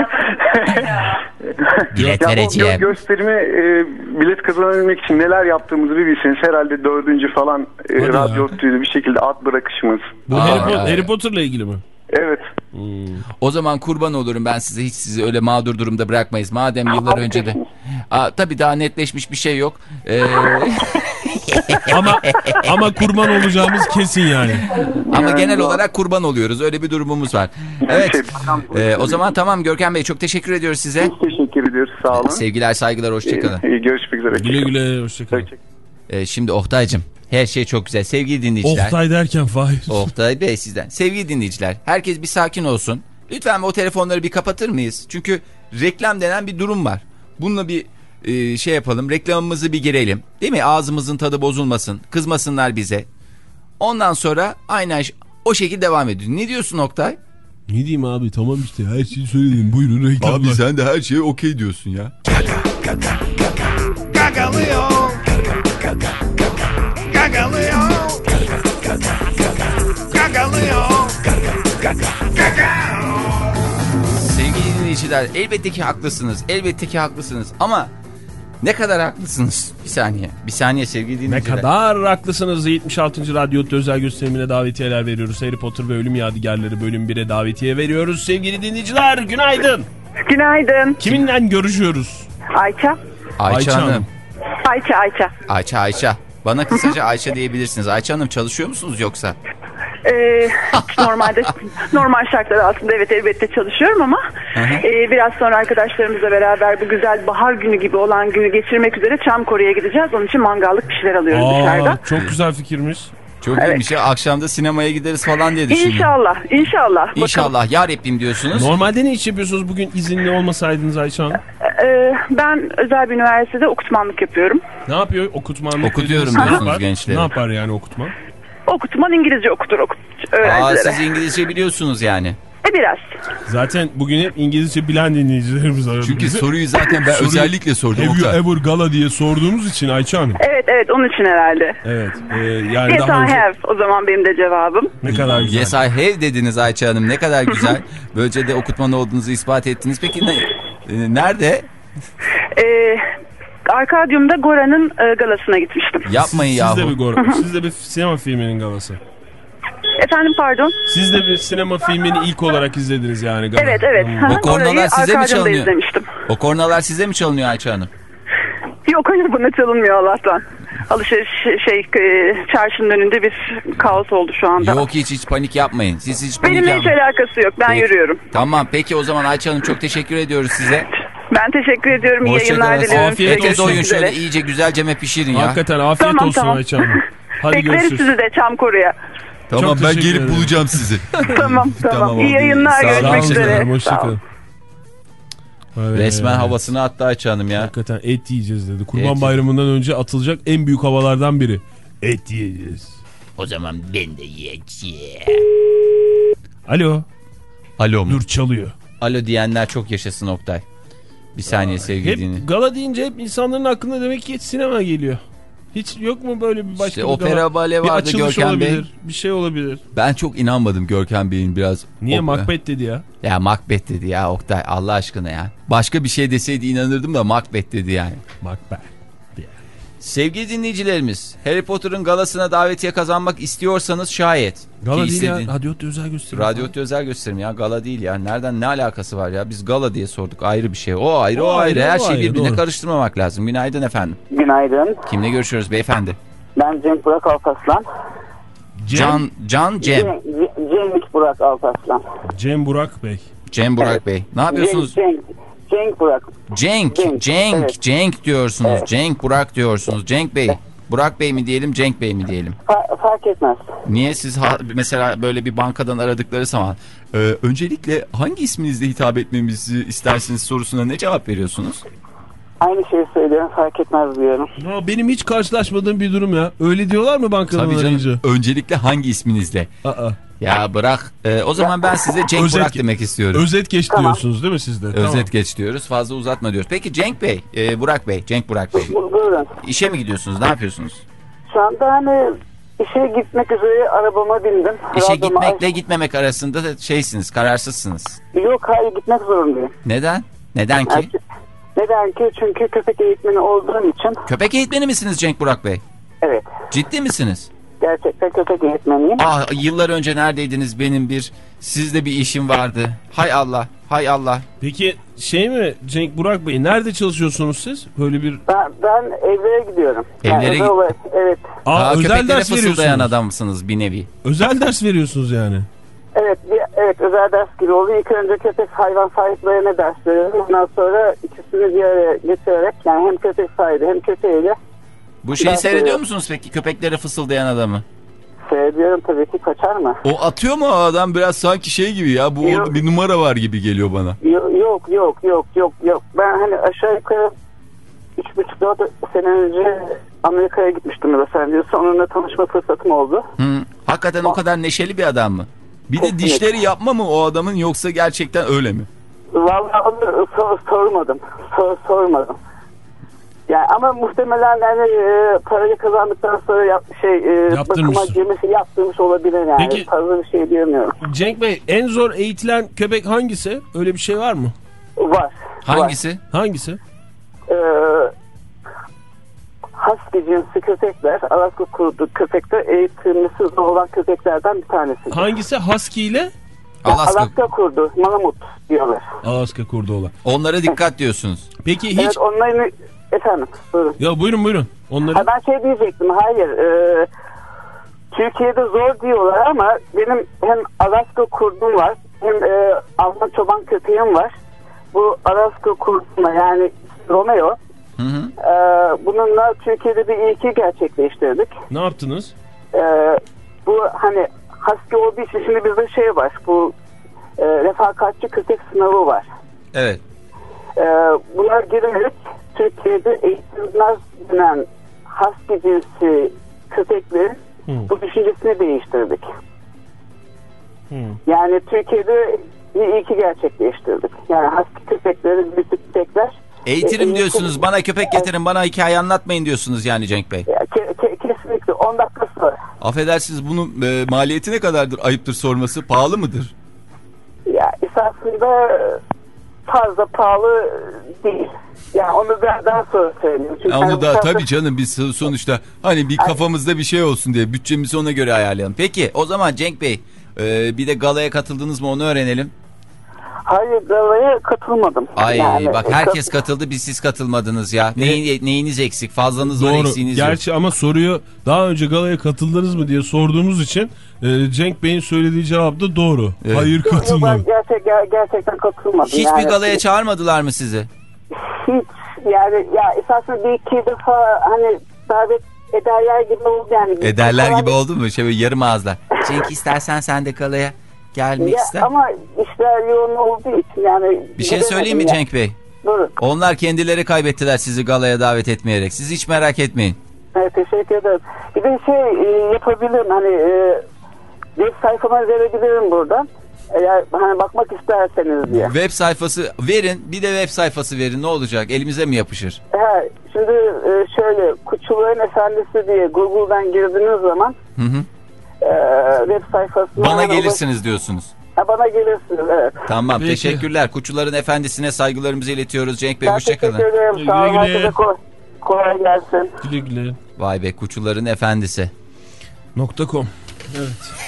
Bilet Ya bu vereceğim. gö- gösterime e, bilet kazanabilmek için neler yaptığımızı bir bilseniz herhalde dördüncü falan e, Hadi radyo ya. otuydu bir şekilde at bırakışımız. Bu Aa, Harry, Potter, ya. Harry Potter'la ilgili mi? Evet. O zaman kurban olurum ben size, hiç sizi öyle mağdur durumda bırakmayız. Madem yıllar önce de. Aa, tabii daha netleşmiş bir şey yok. Ee, Ama ama kurban olacağımız kesin yani. ama Yani genel bu- olarak kurban oluyoruz. Öyle bir durumumuz var. Evet. Ee, o zaman tamam Görkem Bey, çok teşekkür ediyoruz size. Teşekkür ediyoruz sağ olun. Sevgiler, saygılar, hoşçakalın. İyi, iyi, görüşmek üzere. Güle güle, hoşçakalın. Ee, şimdi Oktay'cım, her şey çok güzel. Sevgili dinleyiciler. Oktay derken Fahir. Oktay Bey sizden. Sevgili dinleyiciler, herkes bir sakin olsun. Lütfen o telefonları bir kapatır mıyız? Çünkü reklam denen bir durum var. Bununla bir e, şey yapalım. Reklamımızı bir girelim. Değil mi? Ağzımızın tadı bozulmasın. Kızmasınlar bize. Ondan sonra aynen o şekilde devam ediyor. Ne diyorsun Oktay? Ne diyeyim abi, tamam işte her şeyi söyledim. Buyurun reklamlar. Abi sen de her şeye okey diyorsun ya. Gagalıyor. Gagalıyor. Gagalıyor. Sevgili dinleyiciler, elbette ki haklısınız. Elbette ki haklısınız. Ama ne kadar haklısınız? Bir saniye. Bir saniye sevgili Ne dinleyiciler. kadar haklısınız. yetmiş altıncı Radyo özel gösterimine davetiyeler veriyoruz. Harry Potter ve Ölüm Yadigarları bölüm bire davetiye veriyoruz. Sevgili dinleyiciler, günaydın. Günaydın. Kiminle görüşüyoruz? Ayça. Ayça, Ayça Hanım. Hanım. Ayça Ayça. Ayça Ayça. Bana kısaca Ayça diyebilirsiniz. Ayça Hanım çalışıyor musunuz yoksa? Ee, normalde normal şartlar altında evet elbette çalışıyorum ama e, biraz sonra arkadaşlarımızla beraber bu güzel bahar günü gibi olan günü geçirmek üzere Çamkoru'ya gideceğiz. Onun için mangallık bir şeyler alıyoruz Aa, dışarıda. Çok güzel fikirmiş. Çok Evet. iyiymiş ya. Akşamda sinemaya gideriz falan diye düşünüyorum. İnşallah, inşallah. İnşallah. Ya Rabbim diyorsunuz. Normalde ne iş yapıyorsunuz bugün izinli olmasaydınız Ayça Hanım? Ee, ben özel bir üniversitede okutmanlık yapıyorum. Ne yapıyor okutmanlık? Okutuyorum dediğiniz ne diyorsunuz yapar? gençleri. Ne yapar yani okutman? Okutman İngilizce okutur okut Aa, öğrencilere. siz İngilizce biliyorsunuz yani. E biraz. Zaten bugün hep İngilizce bilen dinleyicilerimiz aradı. Çünkü bizi. soruyu zaten ben Soruyu özellikle sordum. Have you Oktay. ever gala diye sorduğumuz için Ayça Hanım. Evet evet onun için herhalde. Evet. E, yani Yes daha I önce... have o zaman benim de cevabım. Ne kadar güzel. Yes I have dediniz Ayça Hanım. Ne kadar güzel. Böylece de okutman olduğunuzu ispat ettiniz. Peki ne, e, nerede? Ee, Arkadyum'da Gora'nın e, galasına gitmiştim. Yapmayın Siz yahu. de bir gor- Siz de bir sinema filminin galası. Efendim pardon? Siz de bir sinema filmini ilk olarak izlediniz yani. Gala. Evet evet. Hmm. O kornalar Orayı size mi Arkadyum'da çalınıyor? izlemiştim. O kornalar size mi çalınıyor Ayça Hanım? Yok hayır buna çalınmıyor Allah'tan. Alışveriş şey e, çarşının önünde bir kaos oldu şu anda. Yok hiç hiç panik yapmayın. Siz hiç panik Benimle hiç yapmayın. alakası yok. Ben Peki. yürüyorum. Tamam peki o zaman Ayça Hanım çok teşekkür ediyoruz size. Ben teşekkür ediyorum. İyi Hoşça yayınlar kalın. diliyorum. Afiyet Size olsun. Doyun görüşmek şöyle üzere. iyice güzelce pişirin ya. Hakikaten afiyet Tamam, olsun tamam. Ayça Hanım. Hadi Bekleriz görüşürüz. sizi de Çamkoru'ya. Tamam Çok ben teşekkür gelip ederim. bulacağım sizi. Tamam tamam. İyi oldu. yayınlar. Sağ olun. Sağ Görüşmek olun üzere. efendim, Sağ olun. hoşçakalın. Evet. Resmen havasını attı Ayça Hanım ya. Hakikaten et yiyeceğiz dedi. Kurban Et. Bayramı'ndan önce atılacak en büyük havalardan biri. Et yiyeceğiz. O zaman ben de yiyeceğim. Alo. Alo mu? Dur çalıyor. Alo diyenler çok yaşasın Oktay. Bir saniye sevgili Hep dinleyin. gala deyince hep insanların aklına demek ki sinema geliyor. Hiç yok mu böyle bir başka İşte bir opera gala? bale Bir vardı açılış Görkem Bey. olabilir. Bir şey olabilir. Ben çok inanmadım Görkem Bey'in biraz. Niye opera- Macbeth dedi ya? Ya Macbeth dedi ya Oktay Allah aşkına ya. Başka bir şey deseydi inanırdım da Macbeth dedi yani. Macbeth. Sevgili dinleyicilerimiz, Harry Potter'ın galasına davetiye kazanmak istiyorsanız şayet. Gala Ki değil istediğin- ya. Radyo özel gösterim. Radyo özel gösterim ya gala değil ya. Nereden ne alakası var ya? Biz gala diye sorduk ayrı bir şey. O ayrı o, O ayrı. ayrı, Her o şeyi ayrı, birbirine doğru. karıştırmamak lazım. Günaydın efendim. Günaydın. Kimle görüşüyoruz beyefendi? Ben Cenk Burak Alparslan. Can Can Cem. Cenk, Cenk Burak Alparslan. Cem Burak Bey. Cem Burak Bey. Ne yapıyorsunuz? Cenk, Cenk, Cenk Burak. Cenk, Cenk, Cenk, evet. Cenk diyorsunuz. Evet. Cenk Burak diyorsunuz. Cenk Bey. Burak Bey mi diyelim, Cenk Bey mi diyelim? Fa- fark etmez. Niye siz ha- mesela böyle bir bankadan aradıkları zaman e, öncelikle hangi isminizle hitap etmemizi istersiniz sorusuna ne cevap veriyorsunuz? Aynı şeyi söylüyorum, fark etmez diyorum. Ya benim hiç karşılaşmadığım bir durum ya. Öyle diyorlar mı bankadan Tabii arayınca? canım. Öncelikle hangi isminizle? Aa. Ya bırak. E, o zaman ben size Cenk Özet- Burak demek istiyorum. Özet geç diyorsunuz değil mi sizde? Özet Tamam. geç diyoruz. Fazla uzatma diyoruz. Peki Cenk Bey, e, Burak Bey, Cenk Burak Bey. Bu- Buyurun. İşe mi gidiyorsunuz? Ne yapıyorsunuz? Şu anda hani işe gitmek üzere arabama bindim. İşe Radyoma gitmekle aç- gitmemek arasında da şeysiniz, kararsızsınız. Yok hayır gitmek zorundayım. Neden? Neden ki? Neden ki? Çünkü köpek eğitmeni olduğum için. Köpek eğitmeni misiniz Cenk Burak Bey? Evet. Ciddi misiniz? Gerçekten köpek eğitmeniyim. Ah yıllar önce neredeydiniz benim bir sizde bir işim vardı. Hay Allah, hay Allah. Peki şey mi Cenk Burak Bey nerede çalışıyorsunuz siz? Böyle bir... Ben, ben evlere gidiyorum. Yani Evlere özel git- olarak- Evet. Aa, Aa, özel köpeklere ders fısıldayan veriyorsunuz. adamsınız bir nevi. Özel ders veriyorsunuz yani. Evet, bir, evet özel ders gibi oldu. İlk önce köpek hayvan sahiplerine ders veriyorum. Ondan sonra ikisini bir araya getirerek yani hem köpek sahibi hem köpeğiyle Bu şeyi Ben seyrediyor seviyorum. musunuz peki köpeklere fısıldayan adamı? seyrediyorum tabii ki kaçar mı? O atıyor mu o adam biraz sanki şey gibi ya bu Yok. bir numara var gibi geliyor bana. Yo- Yok yok yok yok yok. Ben hani aşağı yukarı üç buçuk dört sene önce Amerika'ya gitmiştim Los Angeles'a. Onunla tanışma fırsatım oldu. Hı. Hakikaten o kadar neşeli bir adam mı? Bir de Kesinlikle. dişleri yapma mı o adamın yoksa gerçekten öyle mi? Vallahi onu sor, sormadım. Sor, sormadım. Yani ama muhtemelen yani e, parayı kazandıktan sonra yap, şey e, Yaptırmış. bakıma girmesi yaptırmış olabilir yani. Peki- Fazla bir şey diyemiyorum. Cenk Bey en zor eğitilen köpek hangisi? Öyle bir şey var mı? Var. Hangisi? Hangisi? Var. Ee, Husky cinsi köpekler, Alaska kurdu köpekler eğitilmesi zor olan köpeklerden bir tanesi. Hangisi? Husky ile? Alaska. Alaska kurdu, Malamut diyorlar. Alaska kurdu olan. Onlara dikkat diyorsunuz. Peki hiç Evet onların efendim buyurun. Ya buyurun buyurun. Onları... Ha, ben şey diyecektim, hayır. E, Türkiye'de zor diyorlar ama benim hem Alaska kurdum var, hem e, Alman çoban köpeğim var. Bu Alaska kurdumla yani Romeo. Hı hı. E, bununla Türkiye'de bir ilki gerçekleştirdik. Ne yaptınız? E, bu hani husky olduğu için şimdi bizde şey var, bu e, refakatçi köpek sınavı var. Evet. E, buna girerek Türkiye'de eğitimler denen husky cinsi köpeklerin hmm. bu düşüncesini değiştirdik. Hmm. Yani Türkiye'de bir ilki gerçekleştirdik. Yani husky köpekleri, büyük köpekler. Eğitirim e, diyorsunuz, bana köpek getirin, bana hikaye anlatmayın diyorsunuz yani Cenk Bey. Ke, ke, kesinlikle on dakika sonra. Affedersiniz, bunun e, maliyeti ne kadardır, ayıptır sorması, pahalı mıdır? Ya esasında fazla pahalı değil. Yani onu daha, daha sonra söyleyeyim. Çünkü onu yani da fazla... tabii canım, biz sonuçta hani bir kafamızda bir şey olsun diye bütçemizi ona göre ayarlayalım. Peki o zaman Cenk Bey, e, bir de galaya katıldınız mı onu öğrenelim. Hayır, galaya katılmadım. Ay yani, bak herkes kat... katıldı, biz siz katılmadınız ya. Neyin, neyiniz eksik, fazlanız var, eksiğiniz yok. Gerçi ama soruyu daha önce galaya katıldınız mı diye sorduğumuz için e, Cenk Bey'in söylediği cevap da doğru. Evet. Hayır, katılmadım. Gerçek, gerçekten katılmadım. Hiçbir yani, galaya çağırmadılar mı sizi? Hiç yani ya esasında bir iki defa hani davet ederler gibi oldu yani. Ederler gibi oldu mu? Şey yarım ağızla. Cenk istersen sen de galaya gelmek ya, ister. Ama işler yoğun olduğu için yani. Bir şey söyleyeyim mi ya. Cenk Bey? Buyurun. Onlar kendileri kaybettiler sizi galaya davet etmeyerek. Siz hiç merak etmeyin. Evet, teşekkür ederim. Bir de şey e, yapabilirim hani e, web sayfama verebilirim buradan. Eğer hani bakmak isterseniz diye. Web sayfası verin, bir de web sayfası verin, ne olacak? Elimize mi yapışır? He, şimdi e, şöyle Kuşçuların Efendisi diye Google'dan girdiğiniz zaman hı hı. E, web sayfasına... Bana gelirsiniz olur. Diyorsunuz. Ha, bana gelirsiniz, evet. Tamam, peki. Teşekkürler. Kuşçuların Efendisi'ne saygılarımızı iletiyoruz Cenk Bey, hoşçakalın. Teşekkür ederim, sağ olun. Herkese kolay, kolay gelsin. Güle güle. Vay be, Kuşçuların Efendisi. .com. Evet.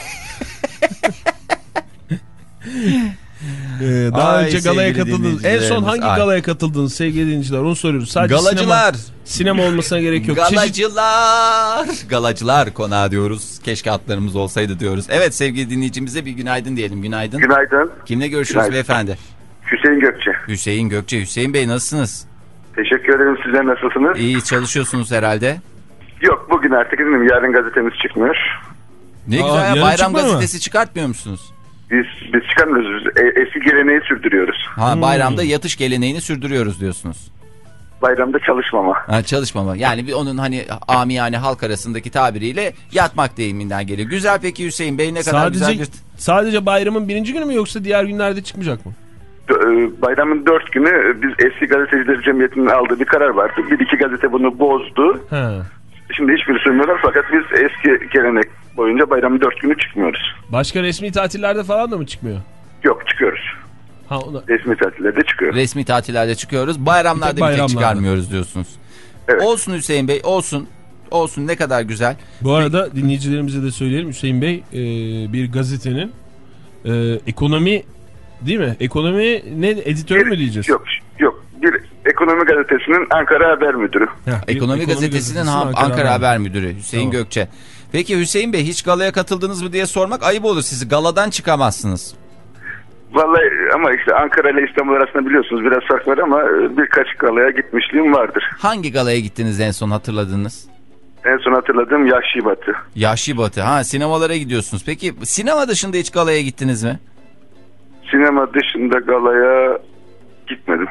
Ee, daha Ay, önce galaya katıldınız. En son hangi Ay. galaya katıldınız sevgili dinleyiciler? Onu soruyoruz. Sadece galacılar. Sinema, sinema olmasına gerek yok. Galacılar. Çeşit... Galacılar konağı diyoruz. Keşke atlarımız olsaydı diyoruz. Evet, sevgili dinleyicimize bir günaydın diyelim. Günaydın. Günaydın. Kimle görüşürüz beyefendi? Hüseyin Gökçe. Hüseyin Gökçe. Hüseyin Bey, nasılsınız? Teşekkür ederim. Sizler nasılsınız? İyi, çalışıyorsunuz herhalde. Yok, bugün artık dedim, yarın gazetemiz çıkmıyor. Ne Aa, güzel ya, bayram gazetesi mı? Çıkartmıyor musunuz? Biz biz çıkarmıyoruz. E, eski geleneği sürdürüyoruz. Ha, hmm. Bayramda yatış geleneğini sürdürüyoruz diyorsunuz. Bayramda çalışmama. Ha, çalışmama. Yani bir onun hani amiyane halk arasındaki tabiriyle yatmak deyiminden geliyor. Güzel, peki Hüseyin Bey, ne kadar sadece, güzel bir... Sadece bayramın birinci günü mü yoksa diğer günlerde çıkmayacak mı? Bayramın dört günü biz Eski Gazeteciler Cemiyeti'nin aldığı bir karar vardı. Bir iki gazete bunu bozdu. He. Şimdi hiçbir sürmüyorlar fakat biz eski gelenek boyunca bayramın dört günü çıkmıyoruz. Başka resmi tatillerde falan da mı çıkmıyor? Yok, çıkıyoruz. Ha, ona... Resmi tatillerde çıkıyoruz. Resmi tatillerde çıkıyoruz. Bayramlarda bir, bir tek çıkarmıyoruz diyorsunuz. Evet. Olsun Hüseyin Bey, olsun. Olsun, ne kadar güzel. Bu arada dinleyicilerimize de söyleyelim. Hüseyin Bey e, bir gazetenin e, ekonomi değil mi? Ekonomi ne, editörü mü diyeceğiz? Yok, yok. Bir ekonomi gazetesinin Ankara Haber Müdürü. Heh, ekonomi, ekonomi gazetesinin Ankara, Ankara Haber, Haber Müdürü Hüseyin tamam. Gökçe. Peki Hüseyin Bey, hiç galaya katıldınız mı diye sormak ayıp olur, sizi galadan çıkamazsınız. Vallahi ama işte Ankara ile İstanbul arasında biliyorsunuz biraz fark var ama birkaç galaya gitmişliğim vardır. Hangi galaya gittiniz en son, hatırladınız? En son hatırladığım Yahşi Batı. Yahşi Batı, ha, sinemalara gidiyorsunuz. Peki sinema dışında hiç galaya gittiniz mi? Sinema dışında galaya gitmedim.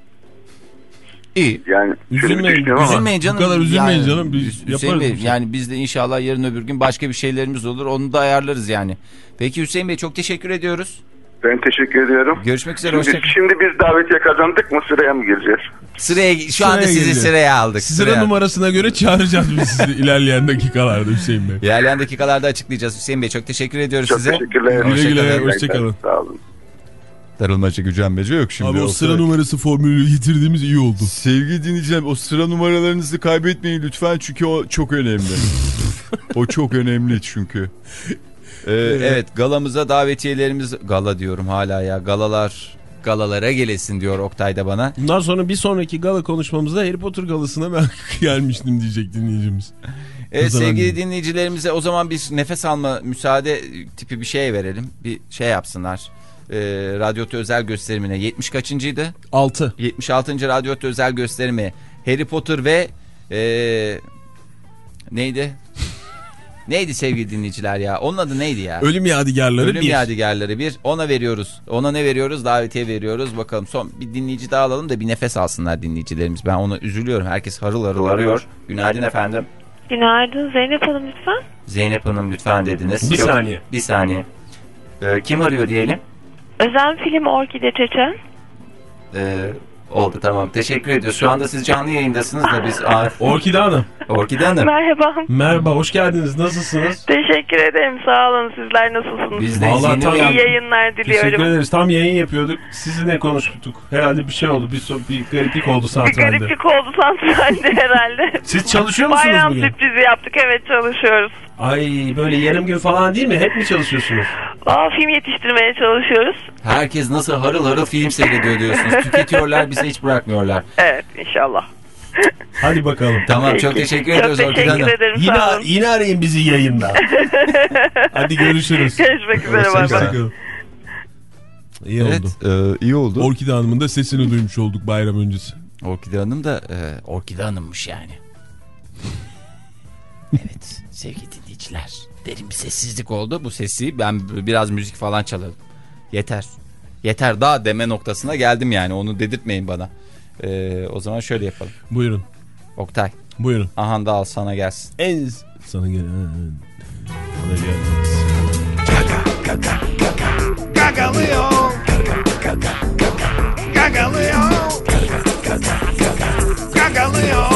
İyi. Yani üzülmeyin, üzülmeyin canım. Bu kadar üzülmeyin yani, canım. Biz yaparız. Bey, yani biz de inşallah yarın öbür gün başka bir şeylerimiz olur. Onu da ayarlarız yani. Peki Hüseyin Bey, çok teşekkür ediyoruz. Ben teşekkür ediyorum. Görüşmek üzere. Şimdi, şimdi biz davetiye kazandık mı, sıraya mı gireceğiz? Sıraya, şu sıraya anda sizi gireceğiz. Sıraya aldık. Sıra sıraya. numarasına göre çağıracağız biz sizi ilerleyen dakikalarda Hüseyin Bey. İlerleyen dakikalarda açıklayacağız Hüseyin Bey. Çok teşekkür ediyoruz çok size. Çok teşekkürler. Güle güle, hoşçakalın. Sağ olun. Darılmaca, gücenmece yok şimdi. Abi o sıra olarak. Numarası formülü getirdiğimiz iyi oldu. Sevgili dinleyicilerim, o sıra numaralarınızı kaybetmeyin lütfen, çünkü o çok önemli. O çok önemli çünkü. Ee, evet, galamıza davetiyelerimiz, gala diyorum hala ya, galalar, galalara gelesin diyor Oktay da bana. Bundan sonra bir sonraki gala konuşmamızda Harry Potter galasına ben gelmiştim diyecek dinleyicimiz. Evet sevgili dinleyicilerimize o zaman bir nefes alma müsaade tipi bir şey verelim. Bir şey yapsınlar. Ee, Radyo özel gösterimine yetmiş kaçıncıydı? altı. yetmiş altıncı Radyo özel gösterimi Harry Potter ve ee, neydi? Neydi sevgili dinleyiciler ya? Onun adı neydi ya? Ölüm Yadigarları Ölüm bir. Yadigarları bir. Ona veriyoruz. Ona ne veriyoruz? Davetiye veriyoruz. Bakalım son bir dinleyici daha alalım da bir nefes alsınlar dinleyicilerimiz. Ben ona üzülüyorum. Herkes harıl harıl arıyor. Günaydın efendim. Günaydın. Zeynep Hanım lütfen. Zeynep Hanım lütfen dediniz. Bir Yok, saniye. Bir saniye. Ee, kim arıyor diyelim? Özel film Orkide Çeçen. Ee, oldu tamam. Teşekkür ediyoruz. Şu anda siz canlı yayındasınız da biz... Orkide Hanım. Orkide Hanım. Merhaba. Merhaba, hoş geldiniz. Nasılsınız? Teşekkür ederim. Sağ olun. Sizler nasılsınız? Biz de Vallahi tam İyi yayınlar diliyorum. Teşekkür ederiz. Tam yayın yapıyorduk. Sizinle konuştuk. Herhalde bir şey oldu. Bir, so bir gariplik oldu Bir santralde. gariplik oldu santralde herhalde. Siz çalışıyor musunuz Bayram bugün? sürprizi yaptık. Evet çalışıyoruz. Ay böyle yarım gün falan değil mi? Hep mi çalışıyorsunuz? Aa, film yetiştirmeye çalışıyoruz. Herkes nasıl harıl harıl film seyrediyor diyorsunuz. Tüketiyorlar, bizi hiç bırakmıyorlar. Evet inşallah. Hadi bakalım. Tamam Peki. çok teşekkür Çok ediyoruz teşekkür Orkide Hanım. ederim. Yine, Sağ olun. yine arayın bizi yayında. Hadi görüşürüz. Görüşmek üzere. Bay bay. İyi Evet, oldu. E, iyi oldu. Orkide Hanım'ın da sesini duymuş olduk bayram öncesi. Orkide Hanım da e, Orkide Hanım'mış yani. Evet sevgili dinleyiciler. Derin bir sessizlik oldu. Bu sesi ben biraz müzik falan çalalım. Yeter. Yeter daha deme noktasına geldim yani. Onu dedirtmeyin bana. E, o zaman şöyle yapalım. Buyurun. Oktay. Buyurun. Ahan da al sana gelsin. En sana gelen. Sana gelen. Gagalıyor. Gagalıyor. Gagalıyor.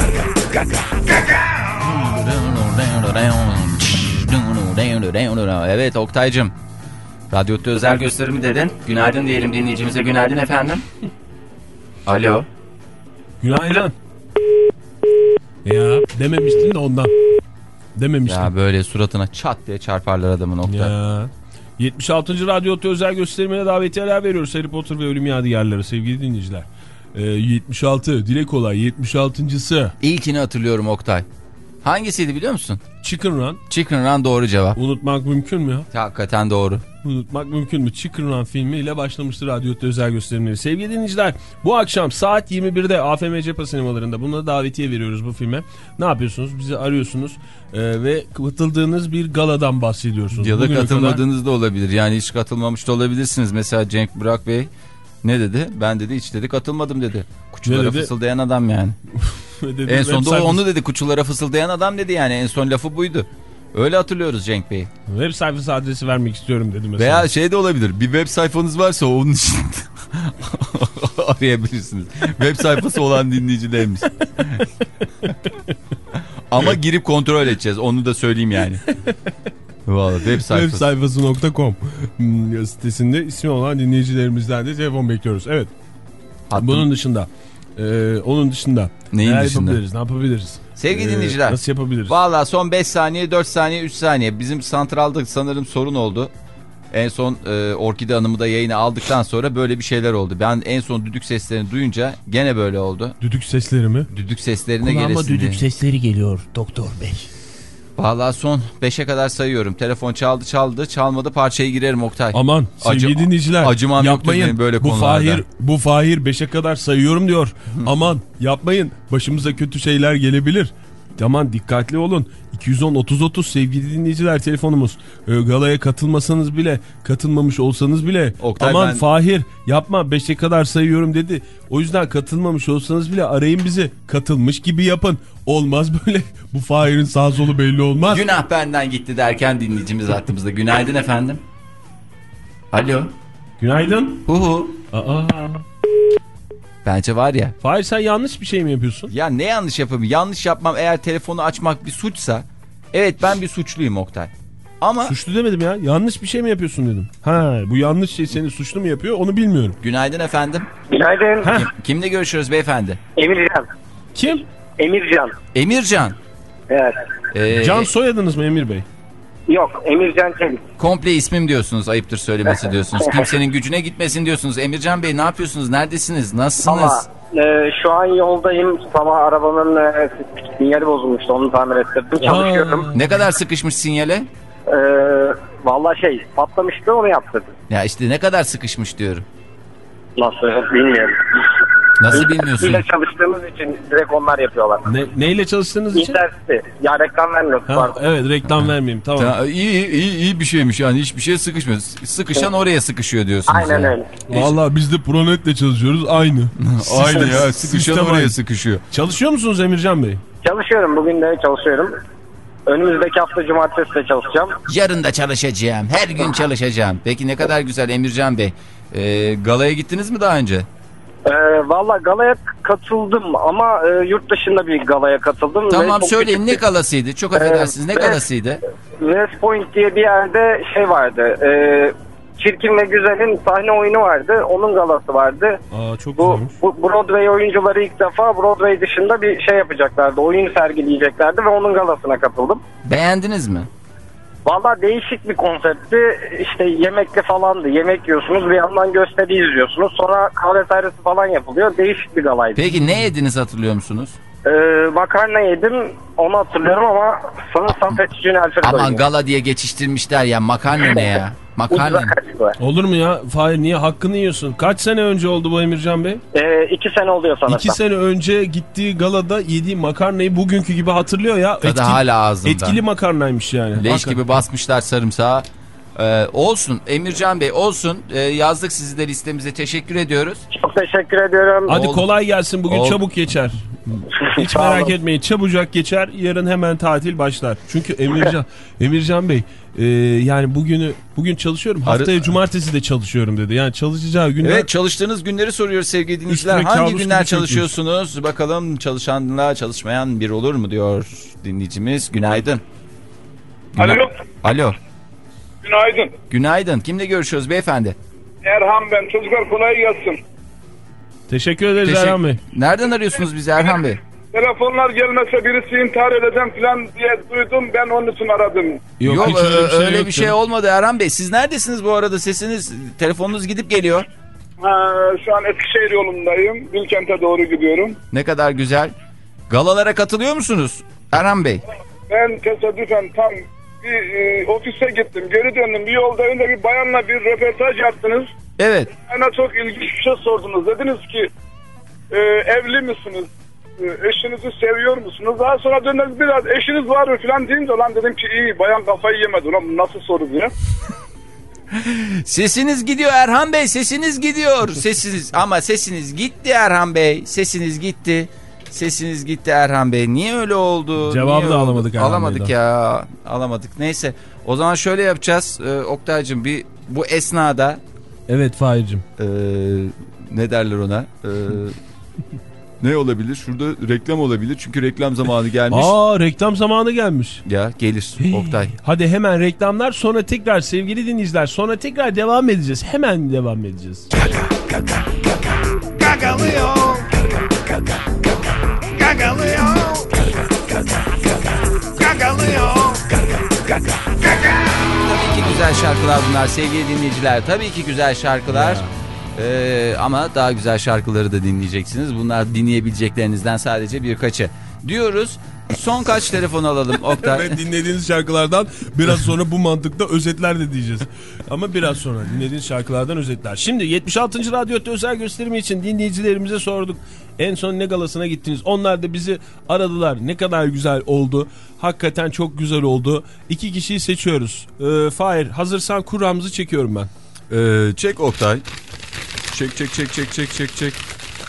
Evet Oktay'cığım. Radyo'da özel gösterimi dedin. Günaydın diyelim dinleyicimize. Günaydın efendim. Alo. Günaydın. Ya dememiştin de ondan. Dememiştin. Ya böyle suratına çat diye çarparlar adamın Oktay. Ya. yetmiş altıncı Radyo özel gösterimine davetiyeler veriyoruz. Harry Potter ve Ölüm Yadigarları sevgili dinleyiciler. Ee, yetmiş altı dile kolay yetmiş altıncısı. İlkini hatırlıyorum Oktay. Hangisiydi biliyor musun? Chicken Run. Chicken Run doğru cevap. Unutmak mümkün mü ya? Hakikaten doğru. Unutmak mümkün mü? Chicken Run filmiyle başlamıştı Radyo'da özel gösterimleri. Sevgili dinleyiciler bu akşam saat yirmi birde A F M Cephe sinemalarında buna davetiye veriyoruz bu filme. Ne yapıyorsunuz? Bizi arıyorsunuz ee, ve katıldığınız bir galadan bahsediyorsunuz. Ya da Bugüne katılmadığınız kadar... da olabilir. Yani hiç katılmamış da olabilirsiniz. Mesela Cenk Burak Bey ne dedi? Ben dedi hiç dedi katılmadım dedi. Kuçulara fısıldayan adam yani. dedi, en sonunda sayfası... onu dedi, kuçulara fısıldayan adam dedi yani, en son lafı buydu. Öyle hatırlıyoruz Cenk Bey. Web sayfası adresi vermek istiyorum dedi mesela. Veya şey de olabilir, bir web sayfanız varsa onun için arayabilirsiniz. Web sayfası olan dinleyicilerimiz. Ama girip kontrol edeceğiz, onu da söyleyeyim yani. Vallahi web sayfası. web sayfası nokta com sitesinde ismi olan dinleyicilerimizden de telefon bekliyoruz. Evet. Hattım. Bunun dışında e, onun dışında neyin neler dışında? yapabiliriz? Ne yapabiliriz? Sevgili ee, dinleyiciler. Nasıl yapabiliriz? Valla son beş saniye, dört saniye, üç saniye. Bizim santralda sanırım sorun oldu. En son e, Orkide Hanım'ı da yayına aldıktan sonra böyle bir şeyler oldu. Ben en son düdük seslerini duyunca gene böyle oldu. Düdük sesleri mi? Düdük seslerine gelesin gelesin düdük diye. sesleri geliyor doktor bey. Valla son beşe kadar sayıyorum. Telefon çaldı çaldı çalmadı parçaya girerim Oktay. Aman sevgili Acı, dinleyiciler. Acımam yapmayın böyle bu konularda. Fahir, bu Fahir beşe kadar sayıyorum diyor. Aman yapmayın, başımıza kötü şeyler gelebilir. Aman dikkatli olun. iki yüz on otuz otuz sevgili dinleyiciler telefonumuz. Ee, galaya katılmasanız bile, katılmamış olsanız bile. Oktay, aman ben... Fahir yapma beşe kadar sayıyorum dedi. O yüzden katılmamış olsanız bile arayın bizi. Katılmış gibi yapın. Olmaz böyle. Bu Fahir'in sağ solu belli olmaz. Günah benden gitti derken dinleyicimiz hattımızda. Günaydın efendim. Alo. Günaydın. Hu hu. Aa. Bence var ya. Fahir sen yanlış bir şey mi yapıyorsun? Ya ne yanlış yapayım? Yanlış yapmam, eğer telefonu açmak bir suçsa. Evet ben bir suçluyum Oktay. Ama... Suçlu demedim ya. Yanlış bir şey mi yapıyorsun dedim. Ha, bu yanlış şey seni suçlu mu yapıyor onu bilmiyorum. Günaydın efendim. Günaydın. Kim, kimle görüşüyoruz beyefendi? Emircan. Kim? Emircan. Emircan. Evet. Ee, Can soyadınız mı Emir Bey? Yok, Emircan Çelik. Komple ismim diyorsunuz, ayıptır söylemesi diyorsunuz. Kimsenin gücüne gitmesin diyorsunuz. Emircan Bey ne yapıyorsunuz? Neredesiniz? Nasılsınız? Ama e, şu an yoldayım. Sabah arabanın e, sinyali bozulmuştu. Onu tamir ettirdim. Çalışıyorum. Ne kadar sıkışmış sinyale? E, Vallahi şey patlamıştı, onu yaptırdım. Ya işte ne kadar sıkışmış diyorum. Nasıl bilmiyorum. Nasıl bilmiyorsun? İnternetle çalıştığımız için direkt onlar yapıyorlar. Ne, neyle çalıştığınız için? İnternette. Ya reklam vermiyoruz. Ha, evet reklam vermeyeyim tamam. Ta, iyi, iyi, iyi bir şeymiş yani, hiçbir şeye sıkışmıyor. Sıkışan oraya sıkışıyor diyorsunuz. Aynen yani. öyle. Valla biz de Pronet'le çalışıyoruz aynı. Aynı ya, sıkışan oraya sıkışıyor. Çalışıyor musunuz Emircan Bey? Çalışıyorum, bugün de çalışıyorum. Önümüzdeki hafta cumartesi de çalışacağım. Yarın da çalışacağım. Her gün çalışacağım. Peki ne kadar güzel Emircan Bey. Ee, galaya gittiniz mi daha önce? Ee, Valla galaya katıldım ama e, yurt dışında bir galaya katıldım. Tamam ve söyleyin küçük... ne galasıydı? Çok affedersiniz, ne Ee, galasıydı? West Point diye bir yerde şey vardı. E, Çirkin ve Güzel'in sahne oyunu vardı. Onun galası vardı. Aa, çok bu, güzelmiş. bu Broadway oyuncuları ilk defa Broadway dışında bir şey yapacaklardı. Oyun sergileyeceklerdi ve onun galasına katıldım. Beğendiniz mi? Valla değişik bir konseptti. İşte yemekli falandı. Yemek yiyorsunuz, bir yandan gösteri izliyorsunuz. Sonra kahve servisi falan yapılıyor. Değişik bir galaydı. Peki ne yediniz hatırlıyor musunuz? Ee, makarna yedim. Onu hatırlıyorum ama sanırsam fettuccine alfredo. Aman gala diye geçiştirmişler ya. Makarna ne ya? Makarna. Olur mu ya? Fahir niye hakkını yiyorsun? Kaç sene önce oldu bu Emircan Bey? Ee, iki sene oluyor sanırsam. İki sene önce gittiği galada yediği makarnayı bugünkü gibi hatırlıyor ya. Tadı hala ağzında. Etkili makarnaymış yani. Leş Hakikaten. gibi basmışlar sarımsağı. Ee, olsun Emircan Bey olsun. Ee, yazdık sizi de listemize, teşekkür ediyoruz. Çok teşekkür ediyorum. Hadi Ol- kolay gelsin, bugün Ol- çabuk geçer. Hiç Sağ merak olun. etmeyin, çabucak geçer, yarın hemen tatil başlar. Çünkü Emircan Emircan Bey e, yani bugünü bugün çalışıyorum, haftaya cumartesi de çalışıyorum dedi. Yani çalışacağı günler. Evet, çalıştığınız günleri soruyoruz sevgili dinleyiciler. Üstüne Hangi kabus günler gibi çalışıyorsunuz? Bakalım çalışanla çalışmayan bir olur mu diyor dinleyicimiz. Günaydın. Güna- Alo. Alo. Günaydın. Günaydın. Kimle görüşüyoruz beyefendi? Erhan ben. Çocuklar kolay gelsin. Teşekkür ederiz Teşekkür- Erhan Bey. Nereden arıyorsunuz bizi Erhan Bey? Telefonlar gelmese birisi intihar edeceğim falan diye duydum. Ben onun için aradım. Yok, Yok, hiç öyle bir şey öyle yok bir şey canım. olmadı Erhan Bey. Siz neredesiniz bu arada? Sesiniz, telefonunuz gidip geliyor. Ha, şu an Eskişehir yolundayım. Bilkent'e doğru gidiyorum. Ne kadar güzel. Galalara katılıyor musunuz Erhan Bey? Ben tesadüfen tam bir e, ofise gittim. Geri döndüm. Bir yolda önde bir bayanla bir röportaj yaptınız. Evet. Bana çok ilginç bir şey sordunuz. Dediniz ki e, evli misiniz? E, eşinizi seviyor musunuz? Daha sonra döndünüz biraz eşiniz var mı falan deyince lan dedim ki iyi bayan kafayı yemedi. Ulan bu nasıl soru diye. Sesiniz gidiyor Erhan Bey, sesiniz gidiyor. Sesiniz ama sesiniz gitti Erhan Bey. Sesiniz gitti. Sesiniz gitti Erhan Bey. Niye öyle oldu? Cevabı Niye da oldu? alamadık Erhan Alamadık Bey'den. ya. Alamadık. Neyse. O zaman şöyle yapacağız. Ee, Oktay'cığım bir bu esnada Evet Fahir'cim. Ee, ne derler ona? Ee, ne olabilir? Şurada reklam olabilir. Çünkü reklam zamanı gelmiş. Aa, reklam zamanı gelmiş. Ya gelir Oktay. Hadi hemen reklamlar, sonra tekrar sevgili dinleyiciler, sonra tekrar devam edeceğiz. Hemen devam edeceğiz. Gagalıyor. Gagalıyor. Gagalıyor. tabii ki güzel şarkılar bunlar sevgili dinleyiciler. Tabii ki güzel şarkılar. Ee, ama daha güzel şarkıları da dinleyeceksiniz. Bunlar dinleyebileceklerinizden sadece birkaçı. Diyoruz. Son kaç telefon alalım Oktay? Ve dinlediğiniz şarkılardan biraz sonra bu mantıkta özetler de diyeceğiz. Ama biraz sonra dinlediğiniz şarkılardan özetler. Şimdi yetmiş altıncı Radyo özel gösterimi için dinleyicilerimize sorduk. En son ne galasına gittiniz? Onlar da bizi aradılar. Ne kadar güzel oldu. Hakikaten çok güzel oldu. İki kişiyi seçiyoruz. Ee, Fahir, hazırsan kuramızı çekiyorum ben. Ee, çek Oktay. Çek çek çek çek çek çek çek.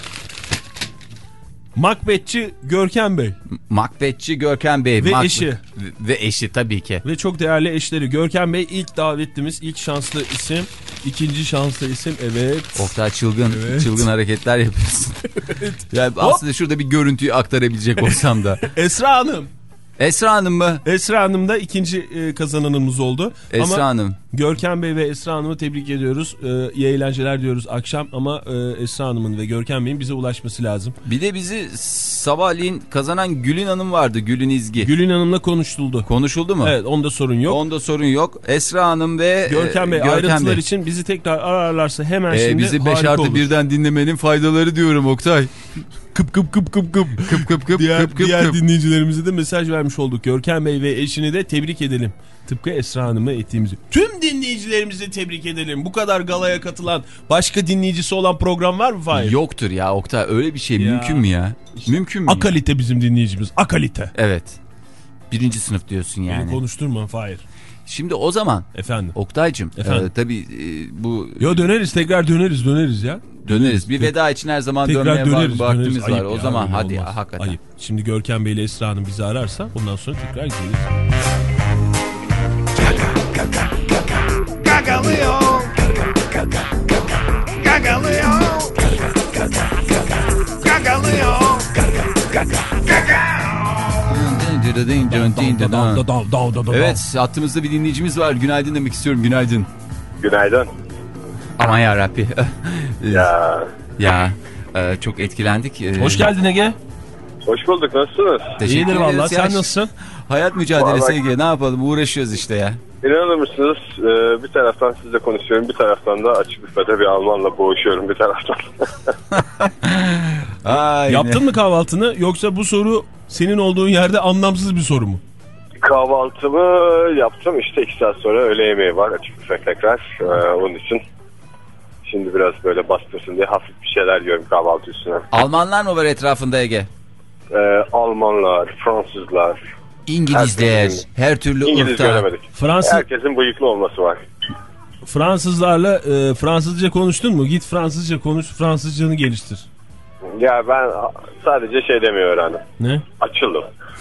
Macbeth'çi Görkem Bey. Macbeth'çi Görkem Bey. Ve Mac- eşi. Ve eşi tabii ki. Ve çok değerli eşleri. Görkem Bey ilk davetlimiz, ilk şanslı isim, ikinci şanslı isim. Evet. Oktay çılgın, Evet. çılgın hareketler yapıyorsun. Evet. Yani aslında şurada bir görüntüyü aktarabilecek olsam da. Esra Hanım. Esra Hanım mı? Esra Hanım da ikinci e, kazananımız oldu. Esra ama Hanım. Görkem Bey ve Esra Hanım'ı tebrik ediyoruz. E, iyi eğlenceler diyoruz akşam ama e, Esra Hanım'ın ve Görkem Bey'in bize ulaşması lazım. Bir de bizi sabahleyin kazanan Gülün Hanım vardı. Gülün İzgi. Gülün Hanım'la konuşuldu. Konuşuldu mu? Evet, onda sorun yok. Onda sorun yok. Esra Hanım ve Görkem Bey Görkem ayrıntılar Bey. için bizi tekrar ararlarsa hemen Ee, şimdi bizi beş harika artı olur. birden dinlemenin faydaları diyorum Oktay. Kıp kıp kıp kıp kıp. Kıp kıp kıp diğer, kıp kıp diğer kıp. dinleyicilerimize de mesaj vermiş olduk. Görkem Bey ve eşini de tebrik edelim. Tıpkı Esra Hanım'ı ettiğimizi. Tüm dinleyicilerimizi tebrik edelim. Bu kadar galaya katılan başka dinleyicisi olan program var mı Fahir? Yoktur ya Oktay, öyle bir şey Ya. mümkün mü ya? İşte mümkün mü? Akalite bizim dinleyicimiz. Akalite. Evet. Birinci sınıf diyorsun yani. Beni konuşturma Fahir. Şimdi o zaman efendim Oktay'cığım efendim? E, tabii e, bu Yo döneriz tekrar döneriz döneriz ya. Döneriz. Bir veda için her zaman tekrar dönmeye döneriz, var, vaktimiz döneriz. var. Ayıp O ya, zaman öyle hadi olmaz. ya, hakikaten. Ayıp. Şimdi Görkem Bey ile Esra Hanım bizi ararsa ondan sonra tekrar gideriz. Gagalıyor. Gagalıyor. Gagalıyor. Evet, hattımızda bir dinleyicimiz var. Günaydın demek istiyorum. Günaydın. Günaydın. Aman yarabbi. Ya. Ya e, çok etkilendik. Hoş geldin Ege. Hoş bulduk. Nasılsınız? Teşekkür İyidir ederiz. valla. Sen nasılsın? Hayat mücadelesi Vallahi... Ege. Ne yapalım? Uğraşıyoruz işte ya. İnanır mısınız? Ee, bir taraftan sizle konuşuyorum. Bir taraftan da açık büfede bir Almanla boğuşuyorum bir taraftan. Aynen. Yaptın mı kahvaltını yoksa bu soru senin olduğun yerde anlamsız bir soru mu? Kahvaltımı yaptım. İşte iki saat sonra öğle yemeği var. Açık büfe tekrar. Ee, onun için şimdi biraz böyle bastırsın diye hafif bir şeyler yiyorum kahvaltı üstüne. Almanlar mı var etrafında Ege? Ee, Almanlar, Fransızlar, İngilizler, herkesin, her türlü İngiliz ırkta. göremedik. Fransız... Herkesin bıyıklı olması var. Fransızlarla e, Fransızca konuştun mu? Git Fransızca konuş, Fransızcanı geliştir. Ya ben sadece şey demeyi öğrendim. Ne? Açıldım.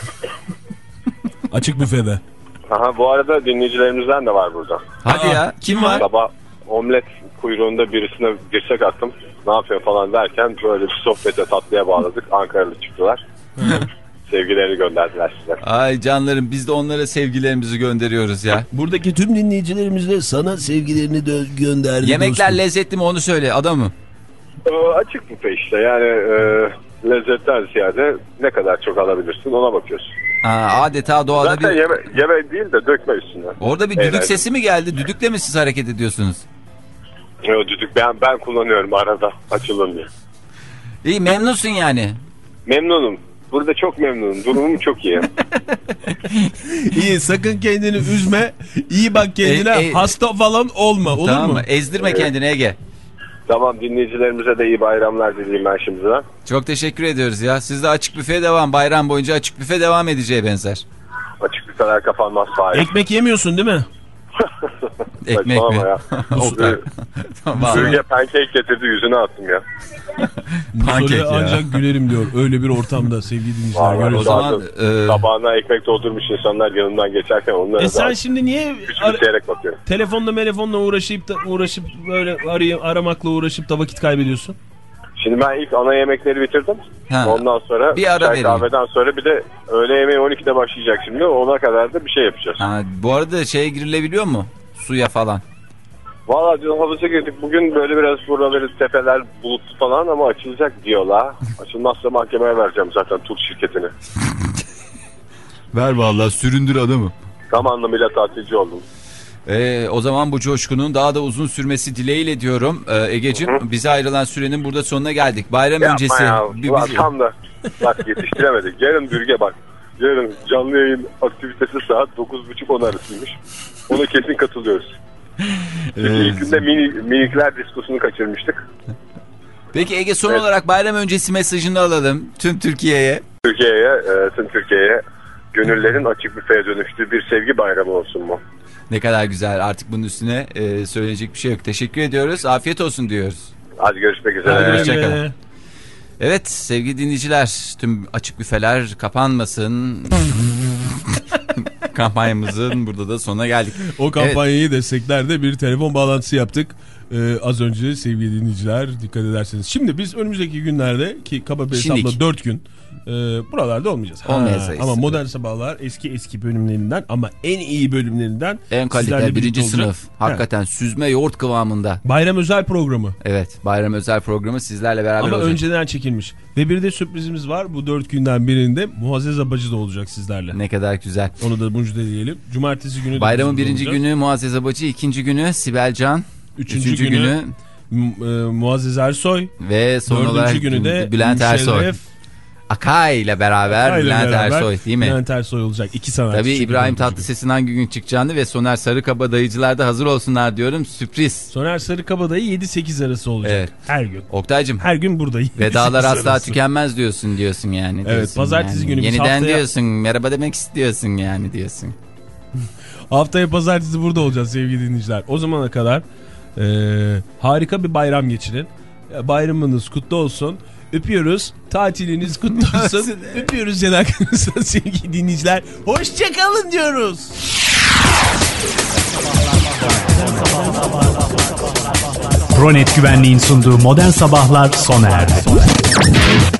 Açık büfede. Aha, bu arada dinleyicilerimizden de var burada. Hadi Aa, ya, kim var? Sabah omlet kuyruğunda birisine dirsek attım. Ne yapıyor falan derken böyle bir sohbete tatlıya bağladık. Ankaralı çıktılar. Sevgilerini gönderdiler size. Ay canlarım, biz de onlara sevgilerimizi gönderiyoruz ya. Buradaki tüm dinleyicilerimiz de sana sevgilerini gö- gönderdi. Yemekler dostum. lezzetli mi onu söyle adamım. Ee, açık büfe işte yani e, lezzetten ziyade ne kadar çok alabilirsin ona bakıyorsun. Ha, adeta doğada Zaten bir... yeme, yeme değil de dökme üstüne. Orada bir düdük Eğlenceli. sesi mi geldi? Düdükle mi siz hareket ediyorsunuz? Yo, düdük ben, ben kullanıyorum arada açılın diye. İyi, memnunsun yani. Memnunum. Burada çok memnunum. Durumum çok iyi. İyi, sakın kendini üzme. İyi bak kendine. E, e, hasta falan olma. Olur tamam mu? mı? Ezdirme Evet. kendini Ege. Tamam, dinleyicilerimize de iyi bayramlar dileyim ben şimdiden. Çok teşekkür ediyoruz ya. Siz de açık büfeye devam. Bayram boyunca açık büfe devam edeceği benzer. Açık büfeler kapanmaz faiz. Ekmek yemiyorsun değil mi? Ekmek mi? Oktay. Bürge pankek getirdi, yüzüne attım ya. Bu Pankek soruya ya. ancak gülerim diyor. Öyle bir ortamda sevgili dinleyiciler. Vallahi görüyoruz. o zaman, e... tabağına ekmek doldurmuş insanlar yanından geçerken onlara E sen da şimdi niye küçümseyerek bakıyorum. telefonla telefonla uğraşıp da uğraşıp böyle arayı, aramakla uğraşıp da vakit kaybediyorsun? Şimdi ben ilk ana yemekleri bitirdim. Ha. Ondan sonra Bir ara çay vereyim. kahveden sonra bir de öğle yemeği on ikide başlayacak şimdi. Ona kadar da bir şey yapacağız. Ha, bu arada şeye girilebiliyor mu? Suya falan. Valla dün havuza girdik. Bugün böyle biraz buraları tepeler bulutlu falan ama açılacak diyorlar. Açılmazsa mahkemeye vereceğim zaten tur şirketini. Ver vallahi, süründür adamı. Tam anlamıyla tatilci oldum. Ee, o zaman bu coşkunun daha da uzun sürmesi dileğiyle diyorum. Ee, Egeciğim, bize ayrılan sürenin burada sonuna geldik. Bayram Yapma öncesi. ya. Bir, Ulan biz... tam da bak yetiştiremedik. Yarın Bürge bak. Yarın canlı yayın aktivitesi saat dokuz buçuk on arasıymış. Ona kesin katılıyoruz. Çünkü Evet. ilk günde mini, minikler diskosunu kaçırmıştık. Peki Ege, son Evet. olarak bayram öncesi mesajını alalım tüm Türkiye'ye. Türkiye'ye, e, tüm Türkiye'ye gönüllerin açık büfeye dönüştüğü bir sevgi bayramı olsun mu? Ne kadar güzel, artık bunun üstüne e, söyleyecek bir şey yok. Teşekkür ediyoruz, afiyet olsun diyoruz. Hadi görüşmek üzere. Hadi hoşçakalın. Evet sevgili dinleyiciler, tüm açık büfeler kapanmasın. Kampanyamızın burada da sonuna geldik. O kampanyayı evet. desteklerde bir telefon bağlantısı yaptık. Ee, az önce sevgili dinleyiciler dikkat ederseniz. Şimdi biz önümüzdeki günlerde ki kaba bir hesapla dört gün Ee, buralarda olmayacağız. Olmayacağız. Ama Modern Sabahlar eski eski bölümlerinden ama en iyi bölümlerinden. En kaliteli birinci sınıf. Hakikaten evet. Süzme yoğurt kıvamında. Bayram özel programı. Evet, bayram özel programı sizlerle beraber ama olacak. Ama önceden çekilmiş. Ve bir de sürprizimiz var. Bu dört günden birinde Muazzez Abacı da olacak sizlerle. Ne kadar güzel. Onu da müjdeleyelim. Cumartesi günü de bayramın birinci olacağız. Günü Muazzez Abacı, ikinci günü Sibel Can, üçüncü, üçüncü günü, günü Muazzez Ersoy ve son olarak günü de Bülent Ersoy. Akay ile beraber Akay Bülent beraber, Ersoy değil mi? Bülent Ersoy olacak. İki sanatçı. Tabii İbrahim Tatlıses'in hangi gün çıkacağını ve Soner Sarıkabadayıcılar da hazır olsunlar diyorum. Sürpriz. Soner Sarıkabadayı yedi sekiz arası olacak. Evet. Her gün. Oktay'cım. Her gün buradayım. Vedalar asla arası. Tükenmez diyorsun diyorsun yani. Diyorsun evet pazartesi yani. günü. Yeniden haftaya... diyorsun. Merhaba demek istiyorsun yani diyorsun. Haftaya pazartesi burada olacağız sevgili dinleyiciler. O zamana kadar e, harika bir bayram geçirin. Bayramınız kutlu olsun. Öpüyoruz. Tatiliniz kutlu olsun. Öpüyoruz yanaklarınızdan sevgili dinleyiciler. Hoşçakalın diyoruz. Pronet Güvenliğin sunduğu Modern Sabahlar sona erdi.